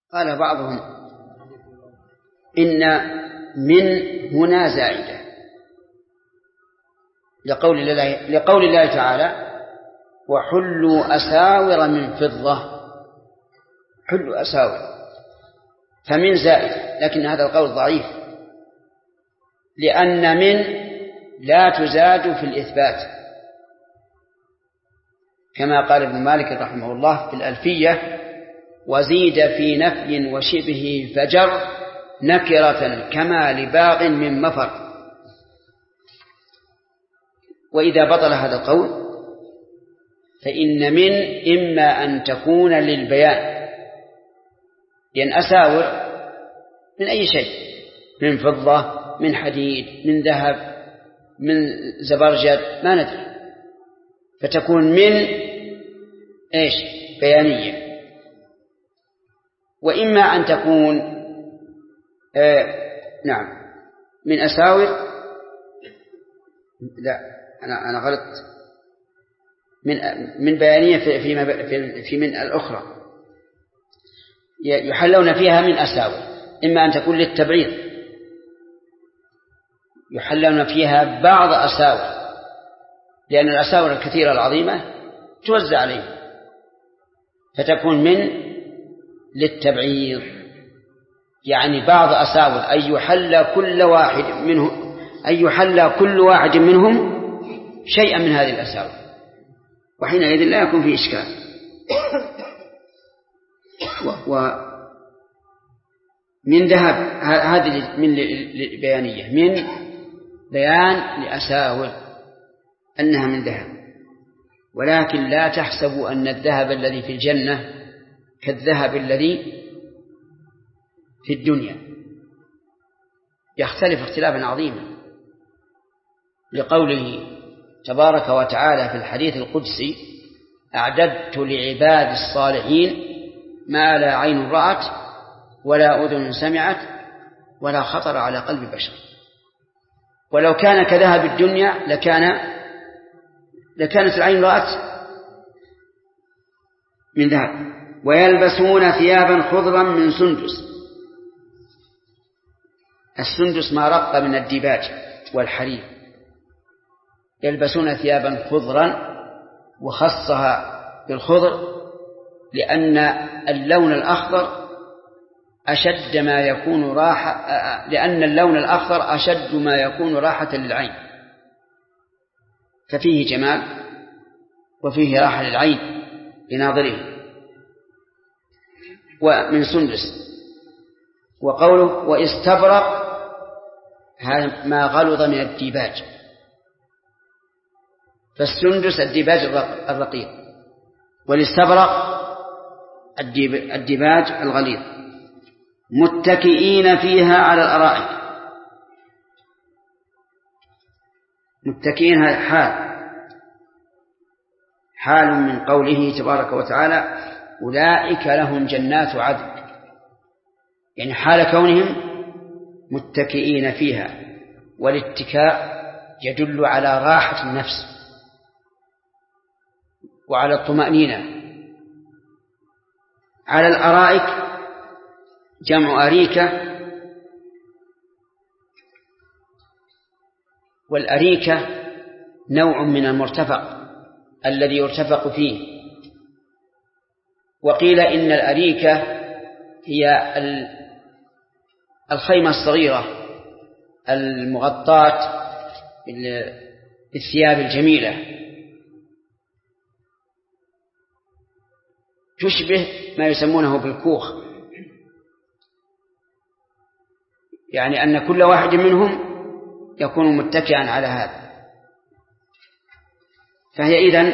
قال بعضهم إن من هنا زائدة لقول الله تعالى وحلوا أساور من فضة، حلوا أساور، فمن زائدة، لكن هذا القول ضعيف، لأن من لا تزاد في الإثبات، كما قال ابن مالك رحمه الله في الألفية: وزيد في نفي وشبه فجر نكرة كما لباغ من مفر. وإذا بطل هذا القول فإن من إما أن تكون للبيان، لأن أساور من أي شيء، من فضة، من حديد، من ذهب، من زبرجد، ما ندري، فتكون من إيش؟ بيانية. وإما أن تكون نعم من أساور، لا أنا غلط، من بيانية في من الأخرى يحلون فيها من أساور، إما أن تكون للتبعيض يحلون فيها بعض أساور، لأن الأساور الكثيرة العظيمة توزع عليهم، فتكون من للتبعيض، يعني بعض أساور، أن يحل كل واحد منهم شيئا من هذه الأساور، وحينئذ لا يكون فيه إشكال. ومن ذهب هذه من بيانية، من بيان لأساور أنها من ذهب، ولكن لا تحسبوا أن الذهب الذي في الجنة كالذهب الذي في الدنيا، يختلف اختلافا عظيما، لقوله تبارك وتعالى في الحديث القدسي: أعددت لعباد الصالحين ما لا عين رأت ولا أذن سمعت ولا خطر على قلب بشر. ولو كان كذهب الدنيا لكانت العين رأت من ذهب. ويلبسون ثيابا خضرا من سندس، السندس ما رق من الديباج والحرير، يلبسون ثيابا خضرا، وخصها بالخضر لأن اللون الأخضر أشد ما يكون لأن اللون الأخضر أشد ما يكون راحة للعين، ففيه جمال وفيه راحة للعين لناظره. ومن سندس. وقوله واستبرق، هذا ما غلظ من الديباج، فالسندس الديباج الرقيق، والاستبرق الديباج الغليظ. متكئين فيها على الأرائك، متكئين حال من قوله تبارك وتعالى: أولئك لهم جنات عدن، يعني حال كونهم متكئين فيها، والاتكاء يدل على راحة النفس وعلى الطمأنينة. على الأرائك جمع أريكة، والأريكة نوع من المرتفق الذي يرتفق فيه. وقيل إن الأريكة هي الخيمة الصغيرة المغطاة بالثياب الجميلة، تشبه ما يسمونه بالكوخ، يعني أن كل واحد منهم يكون متكئا على هذا. فهي إذن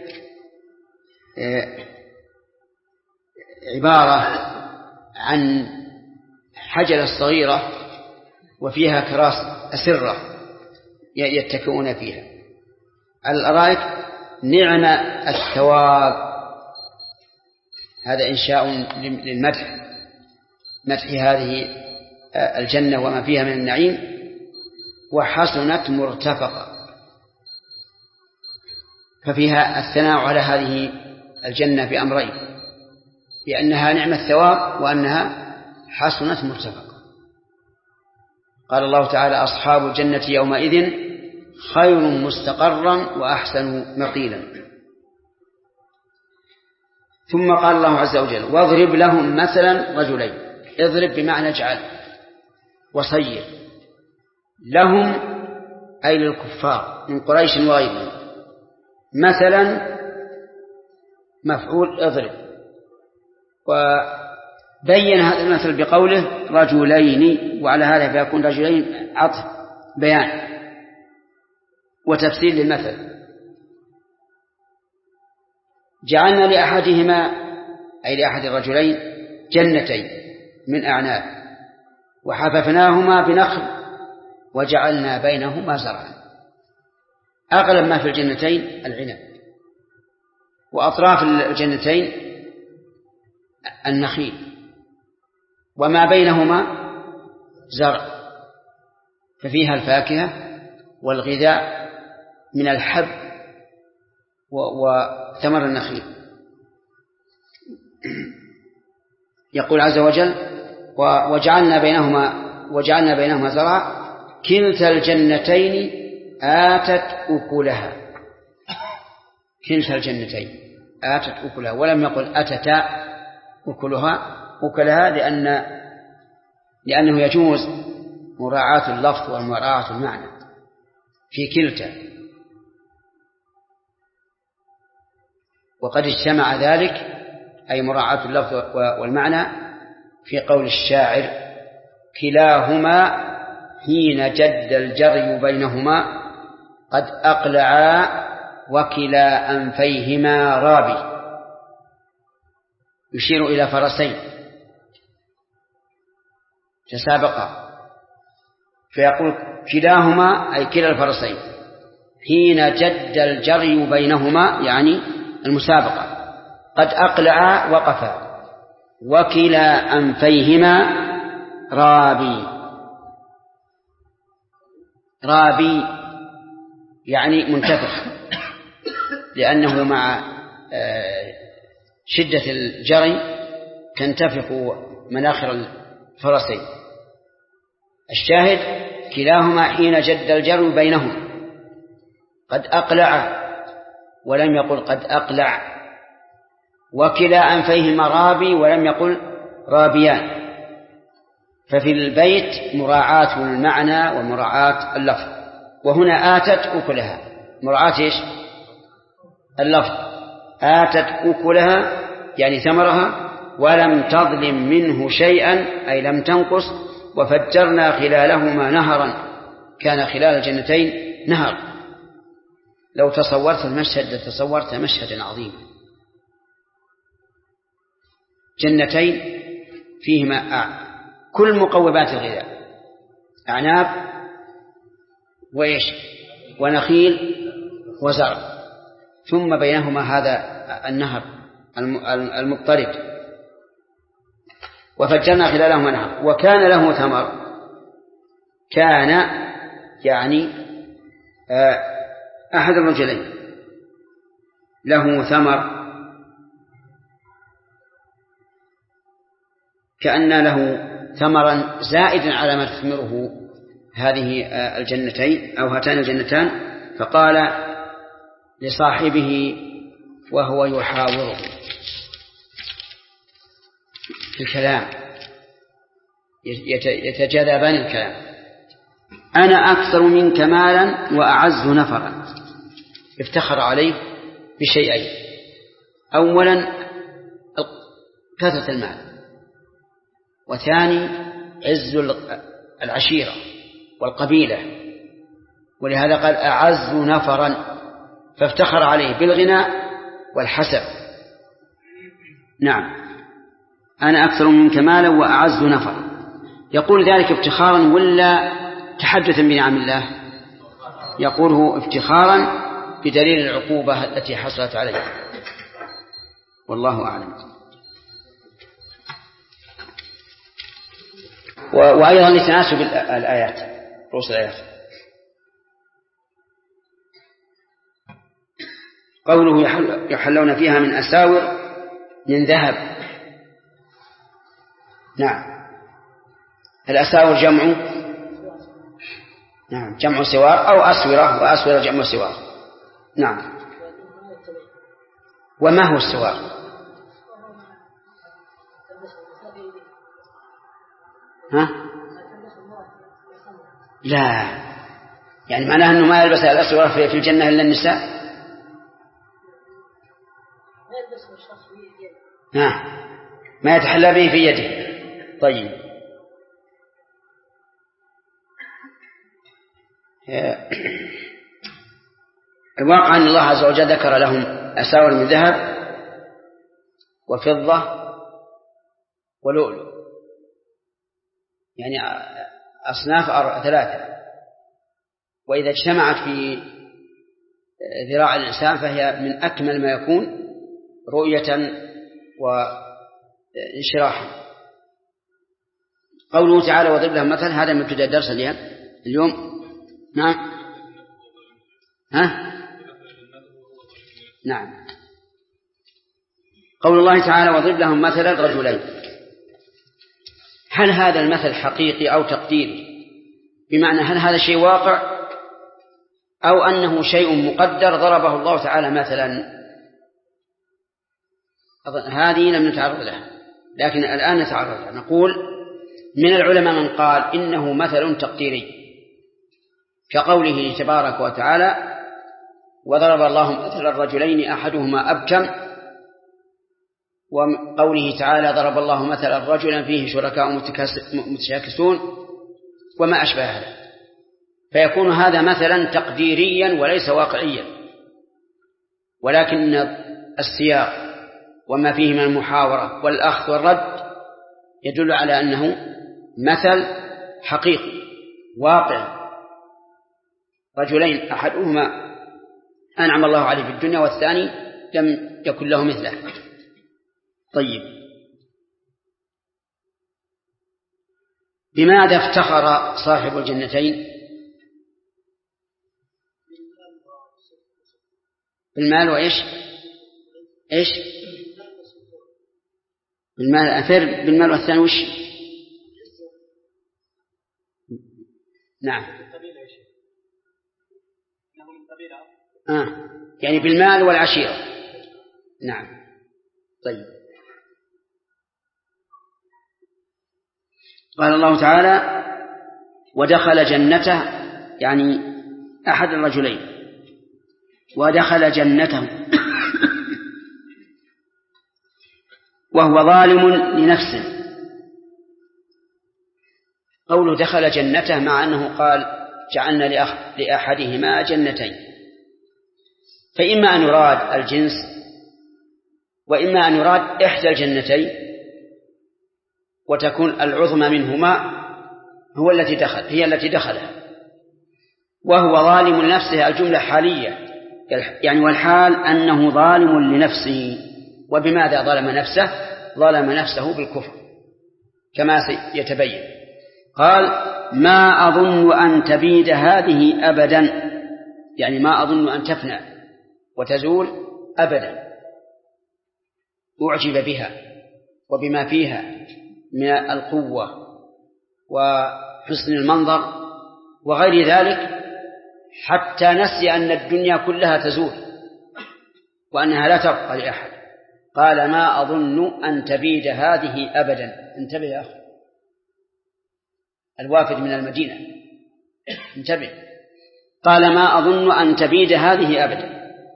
عبارة عن حجرة صغيرة وفيها كراس أسرة يتكئون فيها. على الأرائك نعم الثواب، هذا إنشاء للمدح، مدح هذه الجنة وما فيها من النعيم. وحسنت مرتفقة، ففيها الثناء على هذه الجنة بأمرين: بأنها نعم الثواب وأنها حسنت مرتفقة. قال الله تعالى: أصحاب الجنة يومئذ خير مستقرا وأحسن مقيلا. ثم قال الله عز وجل: واضرب لهم مثلا رجلين. اضرب بمعنى اجعل وصير. لهم أي للكفار من قريش وغيرهم. مثلا مفعول اضرب. وبين هذا المثل بقوله رجلين، وعلى هذا فيكون رجلين عطف بيان وتفسير للمثل. جعلنا لأحدهما أي لأحد الرجلين جنتين من أعناب وحففناهما بنخل وجعلنا بينهما زرعا. أغلب ما في الجنتين العنب، وأطراف الجنتين النخيل، وما بينهما زرع، ففيها الفاكهة والغذاء من الحب وثمر النخيل. يقول عز وجل: وجعلنا بينهما زرعا كلتا الجنتين آتت أكلها. كلتا الجنتين آتت أكلها، ولم يقل أتتا أكلها لأنه يجوز مراعاة اللفظ ومراعاة المعنى في كلتا، وقد اجتمع ذلك أي مراعاة اللفظ والمعنى في قول الشاعر: كلاهما حين جد الجري بينهما قد أقلعا وكلا أنفيهما رابي. يشير إلى فرسين تسابقا، فيقول كلاهما أي كلا الفرسين حين جد الجري بينهما يعني المسابقة قد أقلعا وقفا وكلا أنفيهما رابي. رابي يعني منتفخ، لأنه مع شدة الجري تنتفخ مناخر الفرسين. الشاهد: كلاهما حين جد الجري بينهما قد أقلع، ولم يقل قد أقلع. وكلا أنفيهما رابي، ولم يقل رابيان. ففي البيت مراعاة المعنى ومراعاة اللفظ. وهنا آتت أكلها مراعاة إيش؟ اللفظ. آتت أكلها يعني ثمرها ولم تظلم منه شيئا أي لم تنقص. وفجرنا خلالهما نهرا، كان خلال الجنتين نهر. لو تصورت المشهد لتصورت مشهدا عظيما. جنتين فيهما كل مقومات الغذاء، أعناب وإيش ونخيل وزرع، ثم بينهما هذا النهر المضطرد. وفجرنا خلالهما نهر وكان له ثمر. كان يعني أحد الرجلين له ثمر، كأن له ثمرا زائدا على ما تثمره هذه الجنتين أو هاتان الجنتان. فقال لصاحبه وهو يحاوره في الكلام، يتجاذبان الكلام: أنا أكثر منك مالا وأعز نفرا. افتخر عليه بشيئين: أولا كثرة المال، وثاني عز العشيرة والقبيلة، ولهذا قال أعز نفرا، فافتخر عليه بالغنى والحسب. نعم، أنا أكثر منك مالا وأعز نفرا. يقول ذلك افتخارا ولا تحدثا بنعم الله؟ يقوله افتخارا بدليل العقوبة التي حصلت عليه، والله أعلم. وأيضا لتناسب الآيات، رؤوس الآيات، قوله يحلون فيها من أساور من ذهب نعم. الأساور جمع، نعم، جمع سوار أو أسورة، وأسورة جمع سوار. نعم. وما هو السوار؟ ها؟ لا، يعني معناه أنه ما يلبس الأسورة في الجنة إلا النساء. ما يتحلى به في يده. طيب. الواقع أن الله عز وجل ذكر لهم أساور من ذهب وفضة ولؤلؤ، يعني أصناف 3، وإذا اجتمعت في ذراع الإنسان فهي من أكمل ما يكون رؤية وانشراحا. قوله تعالى وضرب لهم مثل، هذا مبتدأ الدرس اليوم. نعم. نعم. قول الله تعالى وضرب لهم مثل الرجلين، هل هذا المثل حقيقي أو تقديري؟ بمعنى هل هذا شيء واقع أو أنه شيء مقدر ضربه الله تعالى مثلا؟ هذه لم نتعرض لها، لكن الآن نتعرض لها. نقول من العلماء من قال إنه مثل تقديري، كقوله تبارك وتعالى وضرب الله مثل الرجلين أحدهما أبكم، وقوله تعالى ضرب الله مثل الرجل فيه شركاء متشاكسون وما أشبه هذا، فيكون هذا مثلا تقديريا وليس واقعيا، ولكن السياق وما فيه من المحاورة والأخذ والرد يدل على أنه مثل حقيقي واقع. رجلين أحدهما أنعم الله عليه في الدنيا والثاني لم يكن له مثله. طيب، بماذا افتخر صاحب الجنتين؟ بالمال وإيش؟ إيش؟ بالمال أثر، بالمال والثاني وش؟ نعم. يعني بالمال والعشيرة. نعم. طيب. قال الله تعالى ودخل جنته، يعني أحد الرجلين ودخل جنته وهو ظالم لنفسه. قوله دخل جنته مع أنه قال جعلنا لأحدهما جنتين، فإما أن يراد الجنس وإما أن يراد إحدى الجنتين وتكون العظمى منهما هي التي دخلها. وهو ظالم لنفسه الجملة حالية، يعني والحال أنه ظالم لنفسه. وبماذا ظلم نفسه؟ ظلم نفسه بالكفر كما سيتبين. قال ما أظن أن تبيد هذه أبدا، يعني ما أظن أن تفنى وتزول أبدا. أعجب بها وبما فيها من القوة وحسن المنظر وغير ذلك، حتى نسي أن الدنيا كلها تزول وأنها لا تبقى لأحد. قال ما أظن أن تبيد هذه أبدا. انتبه يا أخي الوافد من المدينة، انتبه. قال ما أظن أن تبيد هذه أبدا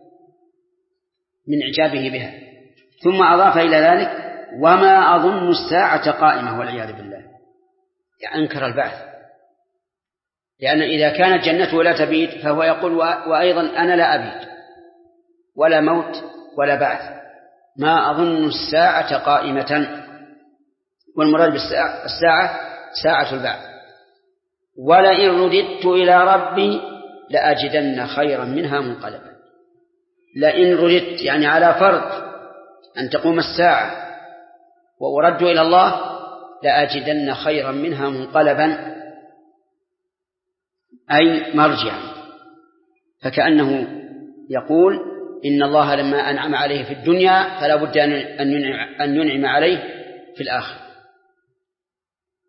من إعجابه بها، ثم أضاف إلى ذلك وما أظن الساعة قائمة والعياذ بالله، يعني أنكر البعث، لأن إذا كانت جنته لا تبيد فهو يقول وأيضا أنا لا أبيد ولا موت ولا بعث. ما أظن الساعة قائمة، والمراد بالساعة ساعة البعث. ولئن رددت إلى ربي لأجدن خيرا منها منقلبا. لئن رددت يعني على فرض أن تقوم الساعة وأرد إلى الله لأجدن خيرا منها منقلبا، أي مرجعا. فكأنه يقول إن الله لما أنعم عليه في الدنيا فلا بد أن ينعم عليه في الآخرة.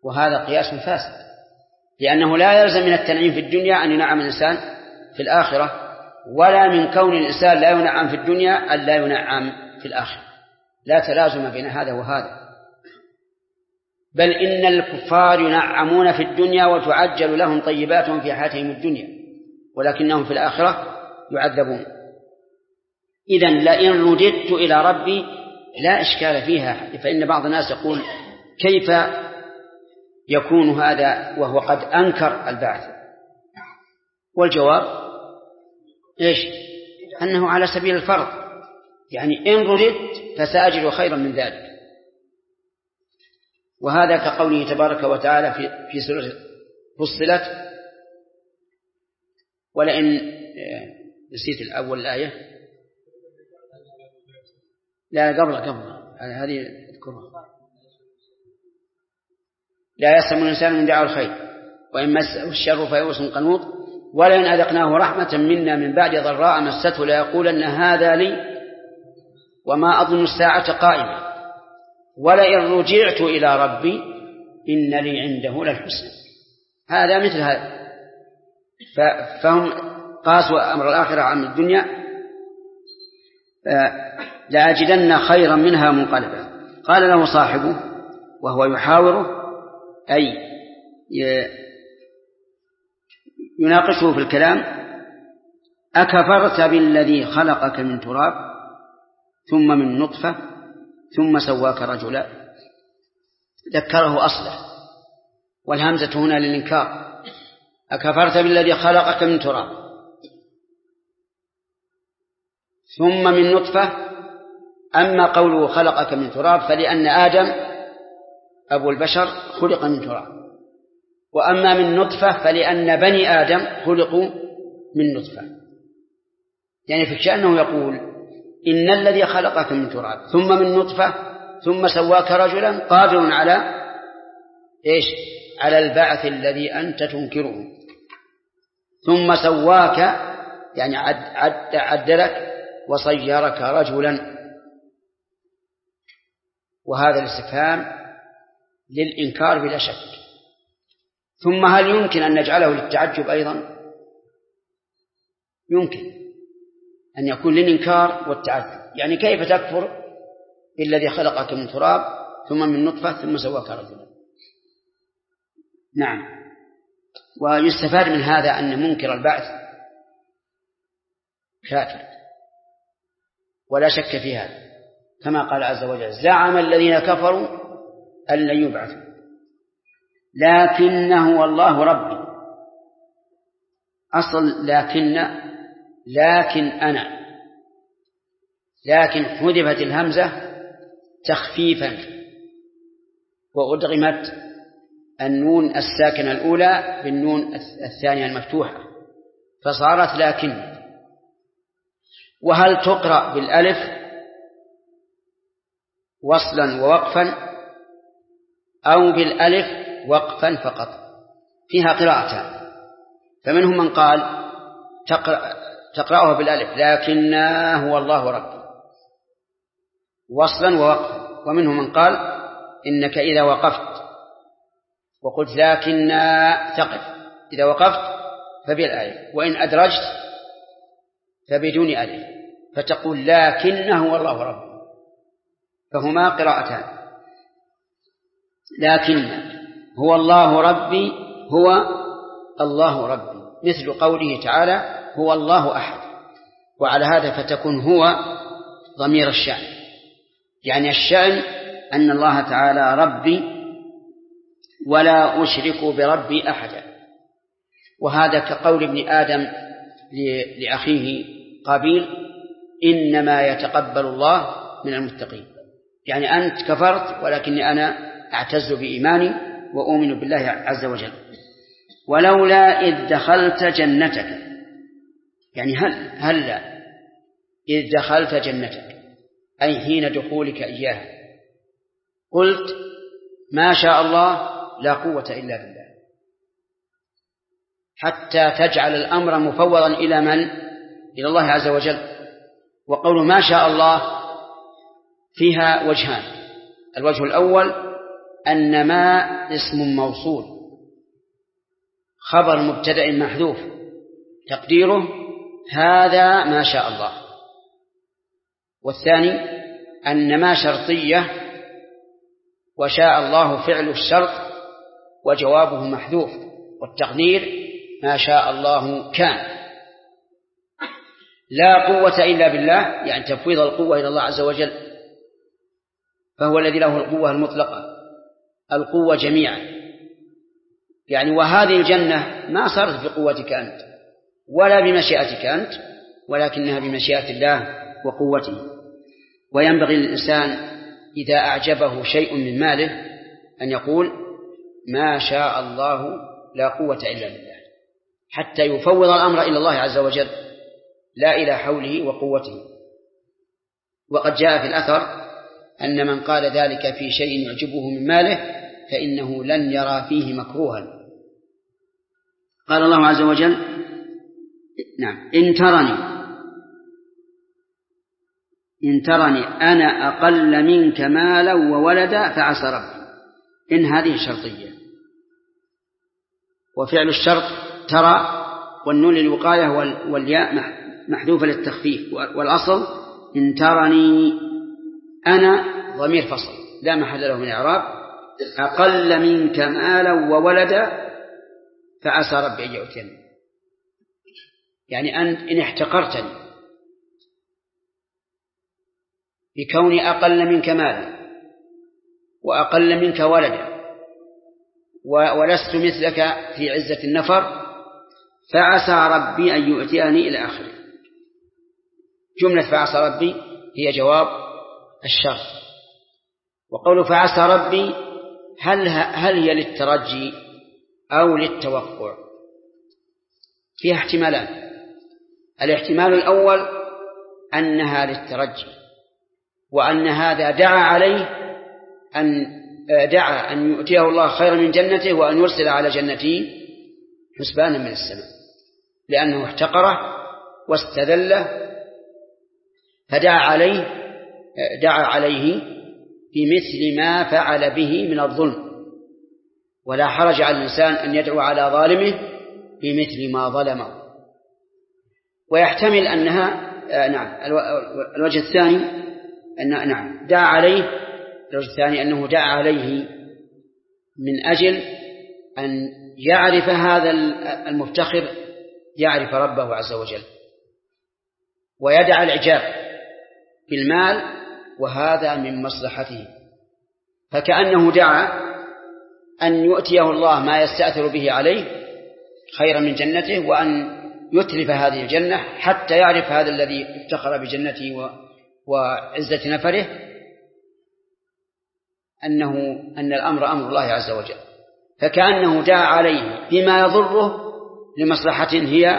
وهذا قياس فاسد، لأنه لا يلزم من التنعيم في الدنيا أن ينعم الإنسان في الآخرة، ولا من كون الإنسان لا ينعم في الدنيا أن لا ينعم في الآخرة، لا تلازم بين هذا وهذا. بل إن الكفار ينعمون في الدنيا وتعجل لهم طيباتهم في حياتهم الدنيا، ولكنهم في الآخرة يعذبون. إذن لئن رددت إلى ربي لا إشكال فيها، فإن بعض الناس يقول كيف يكون هذا وهو قد أنكر البعث؟ والجواب إيش؟ أنه على سبيل الفرض، يعني إن رددت فسأجد خيرا من ذلك. وهذا كقوله تبارك وتعالى في سورة فصلت: ولئن نسيت الأول الآية، لا قبل هذه اذكرها: لا يسلم الإنسان من دعاء الخير وإن مسه الشر فيئوس قنوط ولئن أذقناه رحمة منا من بعد ضراء مسته ليقولن هذا لي وما أظن الساعة قائمة ولئن رجعت إلى ربي إن لي عنده للحسنى. هذا مثل هذا، فهم قاسوا أمر الآخرة عن الدنيا. لأجدن خيرا منها منقلبا. قال له صاحبه وهو يحاوره، أي يناقشه في الكلام: أكفرت بالذي خلقك من تراب ثم من نطفة ثم سواك رجلا؟ ذكره أصله، والهمزة هنا للإنكار. أكفرت بالذي خلقك من تراب ثم من نطفة. أما قوله خلقك من تراب فلأن آدم أبو البشر خلق من تراب، وأما من نطفة فلأن بني آدم خلقوا من نطفة. يعني في كأنه يقول إن الذي خلقك من تراب ثم من نطفة ثم سواك رجلا قادر على إيش؟ على البعث الذي أنت تنكره. ثم سواك يعني عدلك وصيرك رجلا. وهذا الاستفهام للإنكار بلا شك. ثم هل يمكن أن نجعله للتعجب أيضا؟ يمكن أن يكون للإنكار والتعجب. يعني كيف تكفر بالذي خلقك من تراب ثم من نطفة ثم سواك رجلا؟ نعم. ويستفاد من هذا أن منكر البعث كافر ولا شك في هذا، كما قال عز وجل: زعم الذين كفروا أن لن يبعثوا لكنه والله ربي. أصل لكن أنا، لكن حذفت الهمزة تخفيفا وأدغمت النون الساكنة الأولى بالنون الثانية المفتوحة فصارت لكن. وهل تقرأ بالألف وصلا ووقفا أو بالألف وقفا فقط؟ فيها قراءتان، فمنهم من قال تقرأها بالألف لكنه هو الله ربي وصلا ووقفا، ومنهم من قال إنك إذا وقفت وقلت لكن تقف، إذا وقفت فبالألف، وإن أدرجت فبدون ألف، فتقول لكنه هو الله ربي. فهما قراءتان: لكن هو الله ربي هو الله ربي، مثل قوله تعالى هو الله أحد. وعلى هذا فتكون هو ضمير الشأن، يعني الشأن أن الله تعالى ربي ولا أشرك بربي أحدا. وهذا كقول ابن آدم لأخيه قابيل: إنما يتقبل الله من المتقين. يعني أنت كفرت ولكني أنا أعتز بإيماني وأؤمن بالله عز وجل. ولولا إذ دخلت جنتك، يعني هلا إذ دخلت جنتك أي حين دخولك إياها قلت ما شاء الله لا قوة إلا بالله، حتى تجعل الأمر مفوضا إلى من؟ إلى الله عز وجل. وقول ما شاء الله فيها وجهان: الوجه الأول أن ما اسم موصول خبر مبتدأ محذوف تقديره هذا ما شاء الله. والثاني أن ما شرطية وشاء الله فعل الشرط وجوابه محذوف، والتقدير ما شاء الله كان. لا قوة إلا بالله يعني تفويض القوة إلى الله عز وجل، فهو الذي له القوة المطلقة، القوة جميعا يعني. وهذه الجنة ما صارت بقوتك أنت ولا بمشيئتك أنت، ولكنها بمشيئة الله وقوته. وينبغي للإنسان إذا أعجبه شيء من ماله أن يقول ما شاء الله لا قوة إلا بالله، حتى يفوض الأمر إلى الله عز وجل لا إلى حوله وقوته. وقد جاء في الأثر أن من قال ذلك في شيء يعجبه من ماله فإنه لن يرى فيه مكروها. قال الله عز وجل نعم إن ترني أنا أقل منك مالا وولدا فعسى ربي. إن هذه شرطية، وفعل الشرط ترى والنون للوقاية والياء محذوفة للتخفيف، والأصل إن ترني أنا ضمير فصل لا محل له من إعراب، أقل منك مالا وولدا فعسى ربي أن يؤتيني، يعني إن احتقرتني بكوني أقل منك مالا وأقل منك ولدا ولست مثلك في عزة النفر فعسى ربي أن يؤتيني إلى آخره. جملة فعسى ربي هي جواب الشرط. وقول فعسى ربي هل هي للترجي أو للتوقع؟ فيها احتمالان. الاحتمال الأول أنها للترجي، وأن هذا دعا أن يؤتيه الله خيرا من جنته وأن يرسل على جنته حسبانا من السماء، لأنه احتقره واستذله، فدعا عليه بمثل ما فعل به من الظلم. ولا حرج على الإنسان أن يدعو على ظالمه بمثل ما ظلمه. ويحتمل أنها الوجه الثاني دعا عليه، الوجه الثاني أنه دعا عليه من أجل أن يعرف هذا المفتخر يعرف ربه عز وجل ويدع الإعجاب بالمال، وهذا من مصلحته. فكأنه دعا أن يؤتيه الله ما يستأثر به عليه خيرا من جنته، وأن يتلف هذه الجنة حتى يعرف هذا الذي افتخر بجنته وعزة نفره أن الأمر أمر الله عز وجل. فكأنه دعا عليه بما يضره لمصلحة هي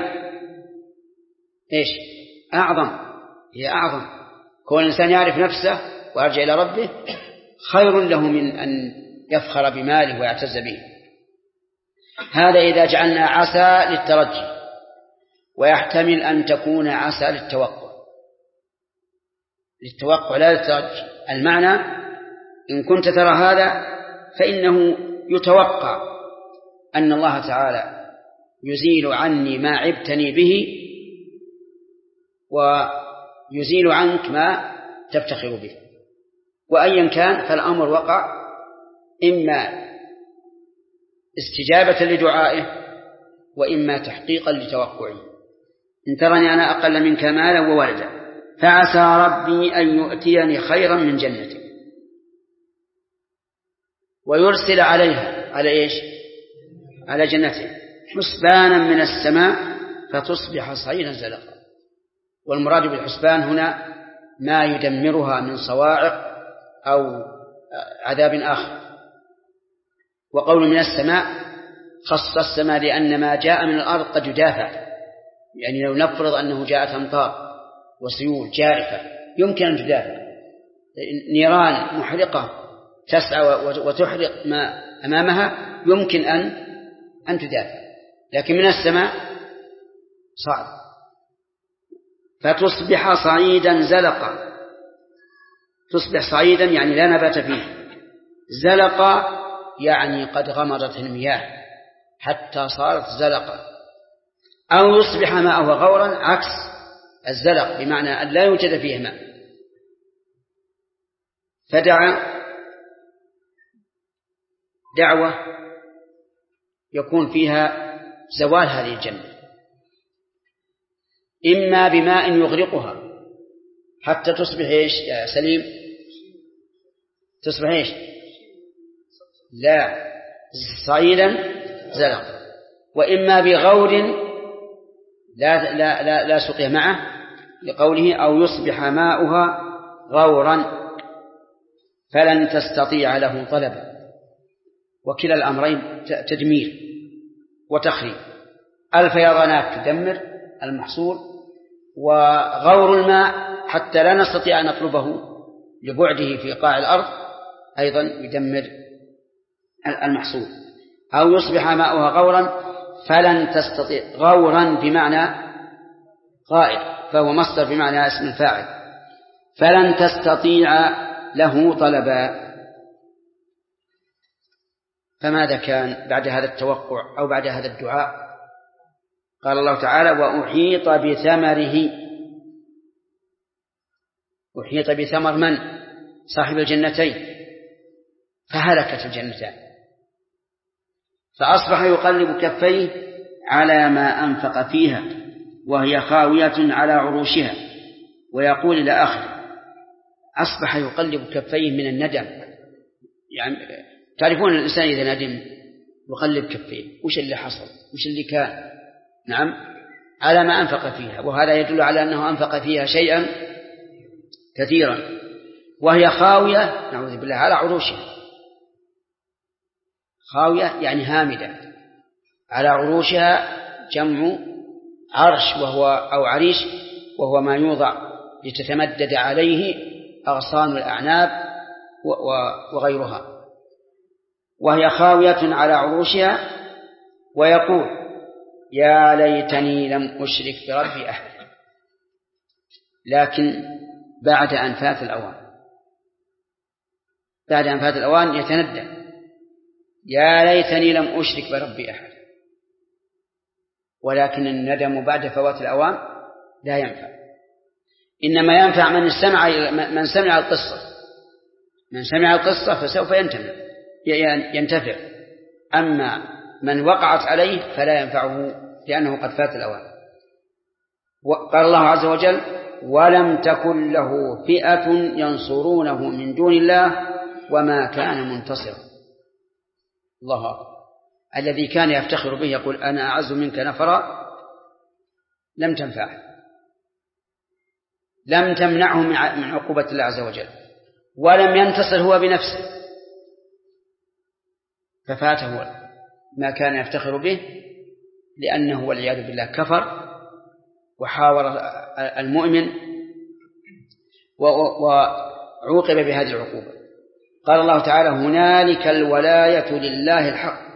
أعظم. كون الإنسان يعرف نفسه ويرجع إلى ربه خير له من أن يفخر بماله ويعتز به. هذا إذا جعلنا عسى للترجي، ويحتمل أن تكون عسى للتوقع لا للترجي. المعنى إن كنت ترى هذا فإنه يتوقع أن الله تعالى يزيل عني ما عبتني به ويزيل عنك ما تفتخر به. وأيا كان فالأمر وقع، إما استجابة لدعائه وإما تحقيقا لتوقعه. إن ترني أنا أقل منك مالا وولدا فعسى ربي أن يؤتيني خيرا من جنتك ويرسل عليها على جنته حسبانا من السماء فتصبح صعيدا زلقا. والمراد بالحسبان هنا ما يدمرها من صواعق أو عذاب آخر. وقول من السماء خص السماء لأن ما جاء من الأرض قد يدافع، يعني لو نفرض أنه جاءت أمطار وسيول جارفة يمكن أن تدافع، نيران محرقة تسعى وتحرق ما أمامها يمكن أن تدافع، لكن من السماء صعب. فتصبح صعيدا زلقا، تصبح صعيدا يعني لا نبات فيه، زلق يعني قد غمرت المياه حتى صارت زلقا، أو يصبح ماؤه غورا عكس الزلق بمعنى أن لا يوجد فيه ماء. فدعا دعوة يكون فيها زوال هذه الجنة، إما بماء يغرقها حتى تصبح إيش يا سليم؟ تصبح إيش؟ لا، صعيدا زلق. وإما بغور لا سقي معه، لقوله أو يصبح ماؤها غورا فلن تستطيع له طلبا. وكلا الأمرين تدمير وتخريب. الفيضانات تدمر المحصول، وغور الماء حتى لا نستطيع أن نطلبه لبعده في قاع الأرض أيضا يدمر المحصول. أو يصبح ماؤها غورا فلن تستطيع، غورا بمعنى غائر، فهو مصدر بمعنى اسم الفاعل، فلن تستطيع له طلبا. فماذا كان بعد هذا التوقع أو بعد هذا الدعاء؟ قال الله تعالى وأحيط بثمره. أحيط بثمر من؟ صاحب الجنتين، فهلكت الجنتان، فأصبح يقلب كفيه على ما أنفق فيها وهي خاوية على عروشها، ويقول إلى آخره. أصبح يقلب كفيه من الندم. يعني تعرفون الإنسان إذا ندم يقلب كفيه، وش اللي حصل، وش اللي كان؟ نعم، على ما أنفق فيها، وهذا يدل على أنه أنفق فيها شيئا كثيرا. وهي خاوية نعوذ بالله على عروشها. خاوية يعني هامدة، على عروشها جمع عرش وهو أو عريش، وهو ما يوضع لتتمدد عليه أغصان الأعناب وغيرها. وهي خاوية على عروشها، ويقول يا ليتني لم أشرك بربي أحد. لكن بعد أن فات الأوان، بعد أن فات الأوان يتندم يا ليتني لم أشرك بربي أحد. ولكن الندم بعد فوات الأوان لا ينفع، إنما ينفع من سمع القصة. من سمع القصة فسوف ينتفع، أما من وقعت عليه فلا ينفعه لأنه قد فات الأوان. قال الله عز وجل ولم تكن له فئة ينصرونه من دون الله وما كان منتصرا. الله أكبر. الذي كان يفتخر به يقول أنا أعز منك نفرا لم تنفعه، لم تمنعه من عقوبة الله عز وجل، ولم ينتصر هو بنفسه، ففاته ما كان يفتخر به، لأنه والعياذ بالله كفر وحاور المؤمن وعوقب بهذه العقوبة. قال الله تعالى هنالك الولاية لله الحق.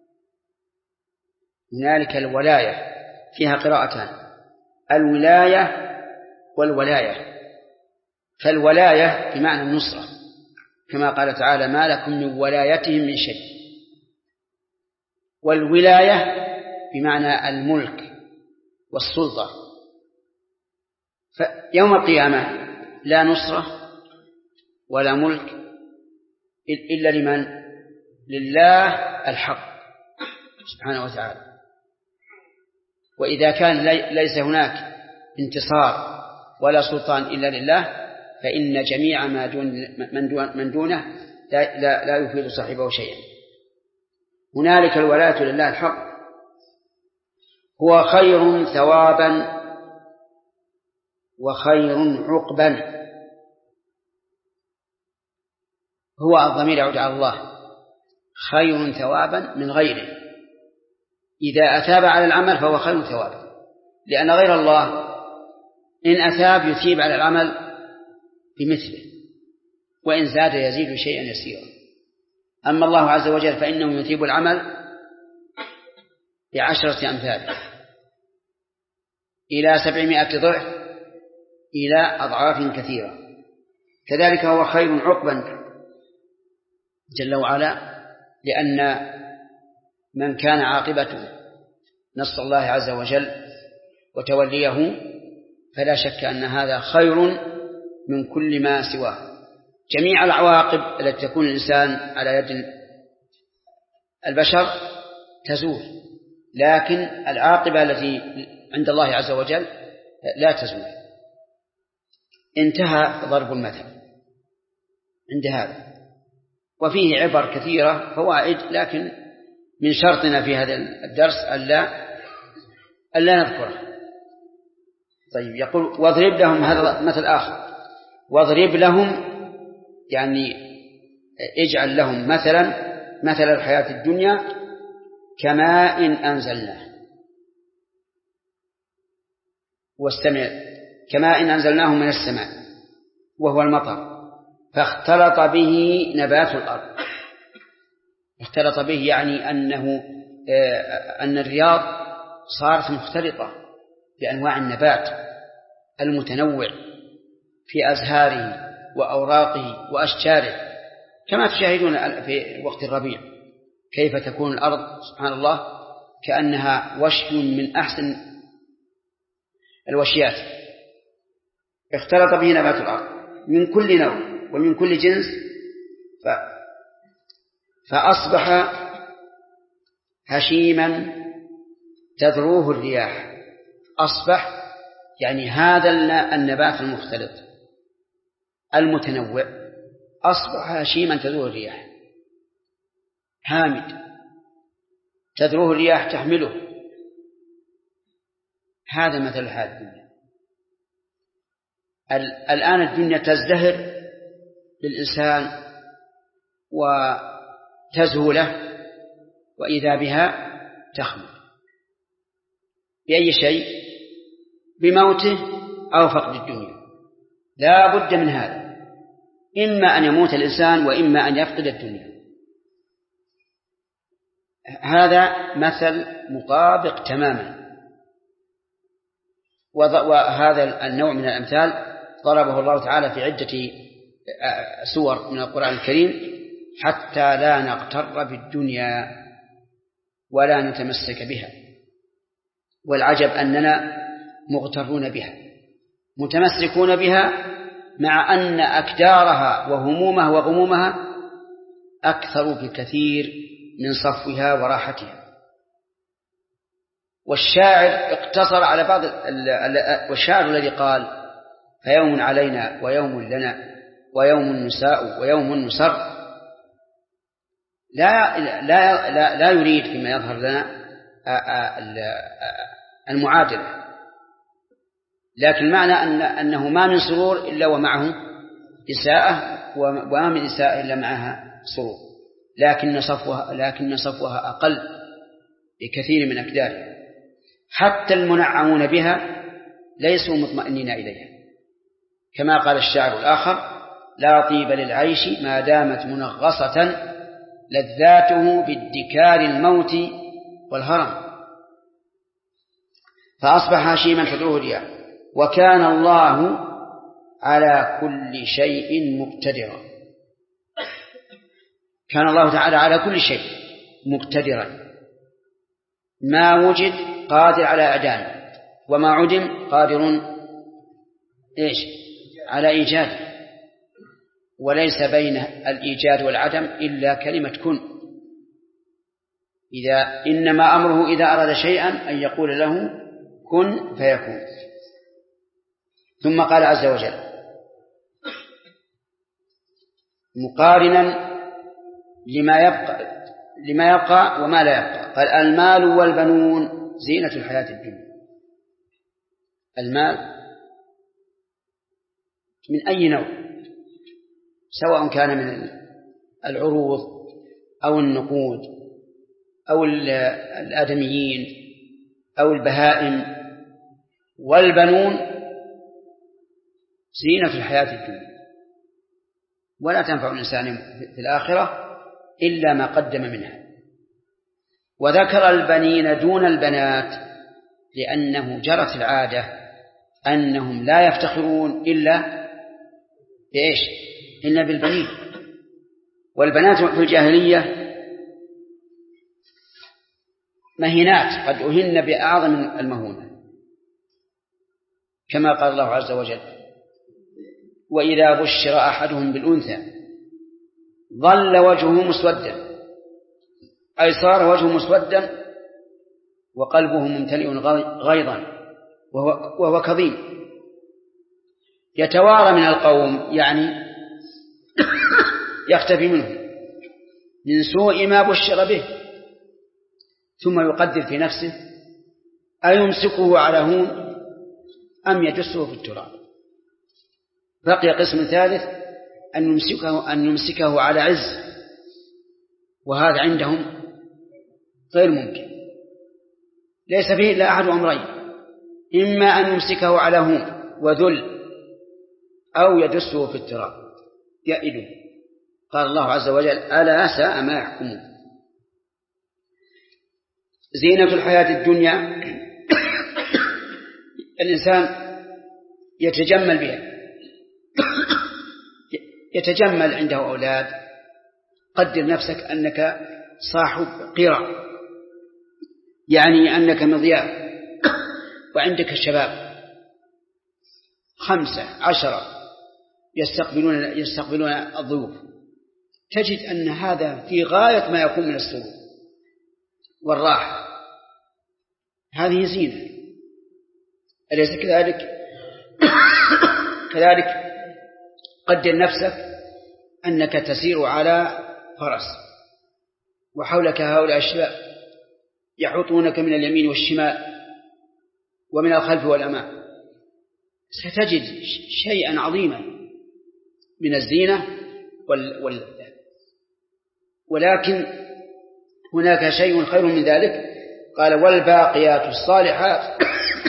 هنالك الولاية فيها قراءتان، الولاية والولاية. فالولاية بمعنى النصرة، كما قال تعالى ما لكم من ولايتهم من شيء. والولاية بمعنى الملك والسلطة. فيوم القيامة لا نصرة ولا ملك إلا لمن؟ لله الحق سبحانه وتعالى. وإذا كان ليس هناك انتصار ولا سلطان إلا لله، فإن جميع من دونه لا يفيد صاحبه شيئا. هنالك الولاية لله الحق هو خير ثوابا وخير عقبا. هو الضمير يعود على الله، خير ثوابا من غيره. إذا أثاب على العمل فهو خير ثوابا، لأن غير الله إن أثاب يثيب على العمل بمثله، وإن زاد يزيد شيئا يسيرا. أما الله عز وجل فإنه يثيب العمل ب10 أمثاله إلى 700 ضعف إلى أضعاف كثيرة. كذلك هو خير عقبا جل وعلا، لأن من كان عاقبته نصر الله عز وجل وتوليه فلا شك أن هذا خير من كل ما سواه. جميع العواقب التي تكون الإنسان على يد البشر تزول، لكن العاقبة التي عند الله عز وجل لا تزول. انتهى ضرب المثل عند هذا، وفيه عبر كثيرة فوائد، لكن من شرطنا في هذا الدرس ألا نذكره. طيب، يقول واضرب لهم، هذا مثل آخر، واضرب لهم يعني اجعل لهم مثلا مثل الحياة الدنيا كماء أنزلناه، واستمع، كماء أنزلناه من السماء وهو المطر فاختلط به نبات الأرض. اختلط به يعني أن الرياض صارت مختلطة بأنواع النبات المتنوع في أزهاره وأوراقه وأشجاره، كما تشاهدون في وقت الربيع كيف تكون الأرض سبحان الله كأنها وشي من أحسن الوشيات. اختلط به نبات الأرض من كل نوع ومن كل جنس فأصبح هشيما تذروه الرياح. أصبح يعني هذا النبات المختلط المتنوع أصبح هشيما تذروه الرياح، هامد تذروه الرياح تحمله. هذا مثل الحياة الدنيا. الآن الدنيا تزدهر للإنسان وتزهو له، وإذا بها تخمد بأي شيء، بموته أو فقد الدنيا. لا بد من هذا، إما أن يموت الإنسان وإما أن يفقد الدنيا. هذا مثل مطابق تماما. وهذا النوع من الأمثال ضربه الله تعالى في عدة سور من القرآن الكريم حتى لا نغتر بالدنيا ولا نتمسك بها. والعجب أننا مغترون بها متمسكون بها، مع أن أكدارها وهمومها وغمومها أكثر بكثير من صفوها وراحتها. والشاعر اقتصر على بعض والشاعر الذي قال فيوم علينا ويوم لنا ويوم نساء ويوم نسر لا يريد فيما يظهر لنا المعادلة، لكن معنى أنه ما من سرور إلا ومعه إساءة، وما من إساءة إلا معها سرور، لكن صفوها أقل بكثير من أكدارها. حتى المنعمون بها ليسوا مطمئنين إليها، كما قال الشاعر الآخر لا طيب للعيش ما دامت منغصة لذاته بادكار الموت والهرم. فأصبح هشيما تدعوه الرياح. وكان الله على كل شيء مقتدرا. كان الله تعالى على كل شيء مقتدرا، ما وجد قادر على إعدامه، وما عدم قادر على إيجاده. وليس بين الإيجاد والعدم إلا كلمة كن. إنما أمره إذا أراد شيئا أن يقول له كن فيكون. ثم قال عز وجل مقارنا لما يبقى وما لا يبقى، قال المال والبنون زينة الحياة الدنيا. المال من أي نوع، سواء كان من العروض أو النقود أو الآدميين أو البهائم، والبنون زينة الحياة الدنيا، ولا تنفع الإنسان في الآخرة إلا ما قدم منها. وذكر البنين دون البنات لأنه جرت العادة أنهم لا يفتخرون إلا بالبنين، والبنات في الجاهلية مهينات، قد أهن بأعظم المهونة، كما قال الله عز وجل: وإذا بشر أحدهم بالأنثى ظل وجهه مسودا، أي صار وجهه مسودا وقلبه ممتلئ غيظا وهو كظيم، يتوارى من القوم، يعني يختفي منه من سوء ما بشر به، ثم يقدر في نفسه أيمسكه على هون أم يدسه في التراب. بقي قسم ثالث أن يمسكه على عز، وهذا عندهم غير ممكن، ليس فيه إلا أحد أمرين: إما أن يمسكه على هون وذل، أو يدسه في التراب يئده. قال الله عز وجل: ألا ساء ما يحكمون. زينة الحياة الدنيا الإنسان يتجمل بها، يتجمل عنده أولاد. قدر نفسك أنك صاحب قرى، يعني أنك مضياف، وعندك الشباب 5 10 يستقبلون الضيوف، تجد أن هذا في غاية ما يكون من السرور والراحة. هذه زينة، أليس كذلك؟ كذلك قدر نفسك أنك تسير على فرس، وحولك هؤلاء الشباب يحوطونك من اليمين والشمال ومن الخلف والأمام، ستجد شيئا عظيما من الزينة ولكن هناك شيء خير من ذلك. قال: والباقيات الصالحات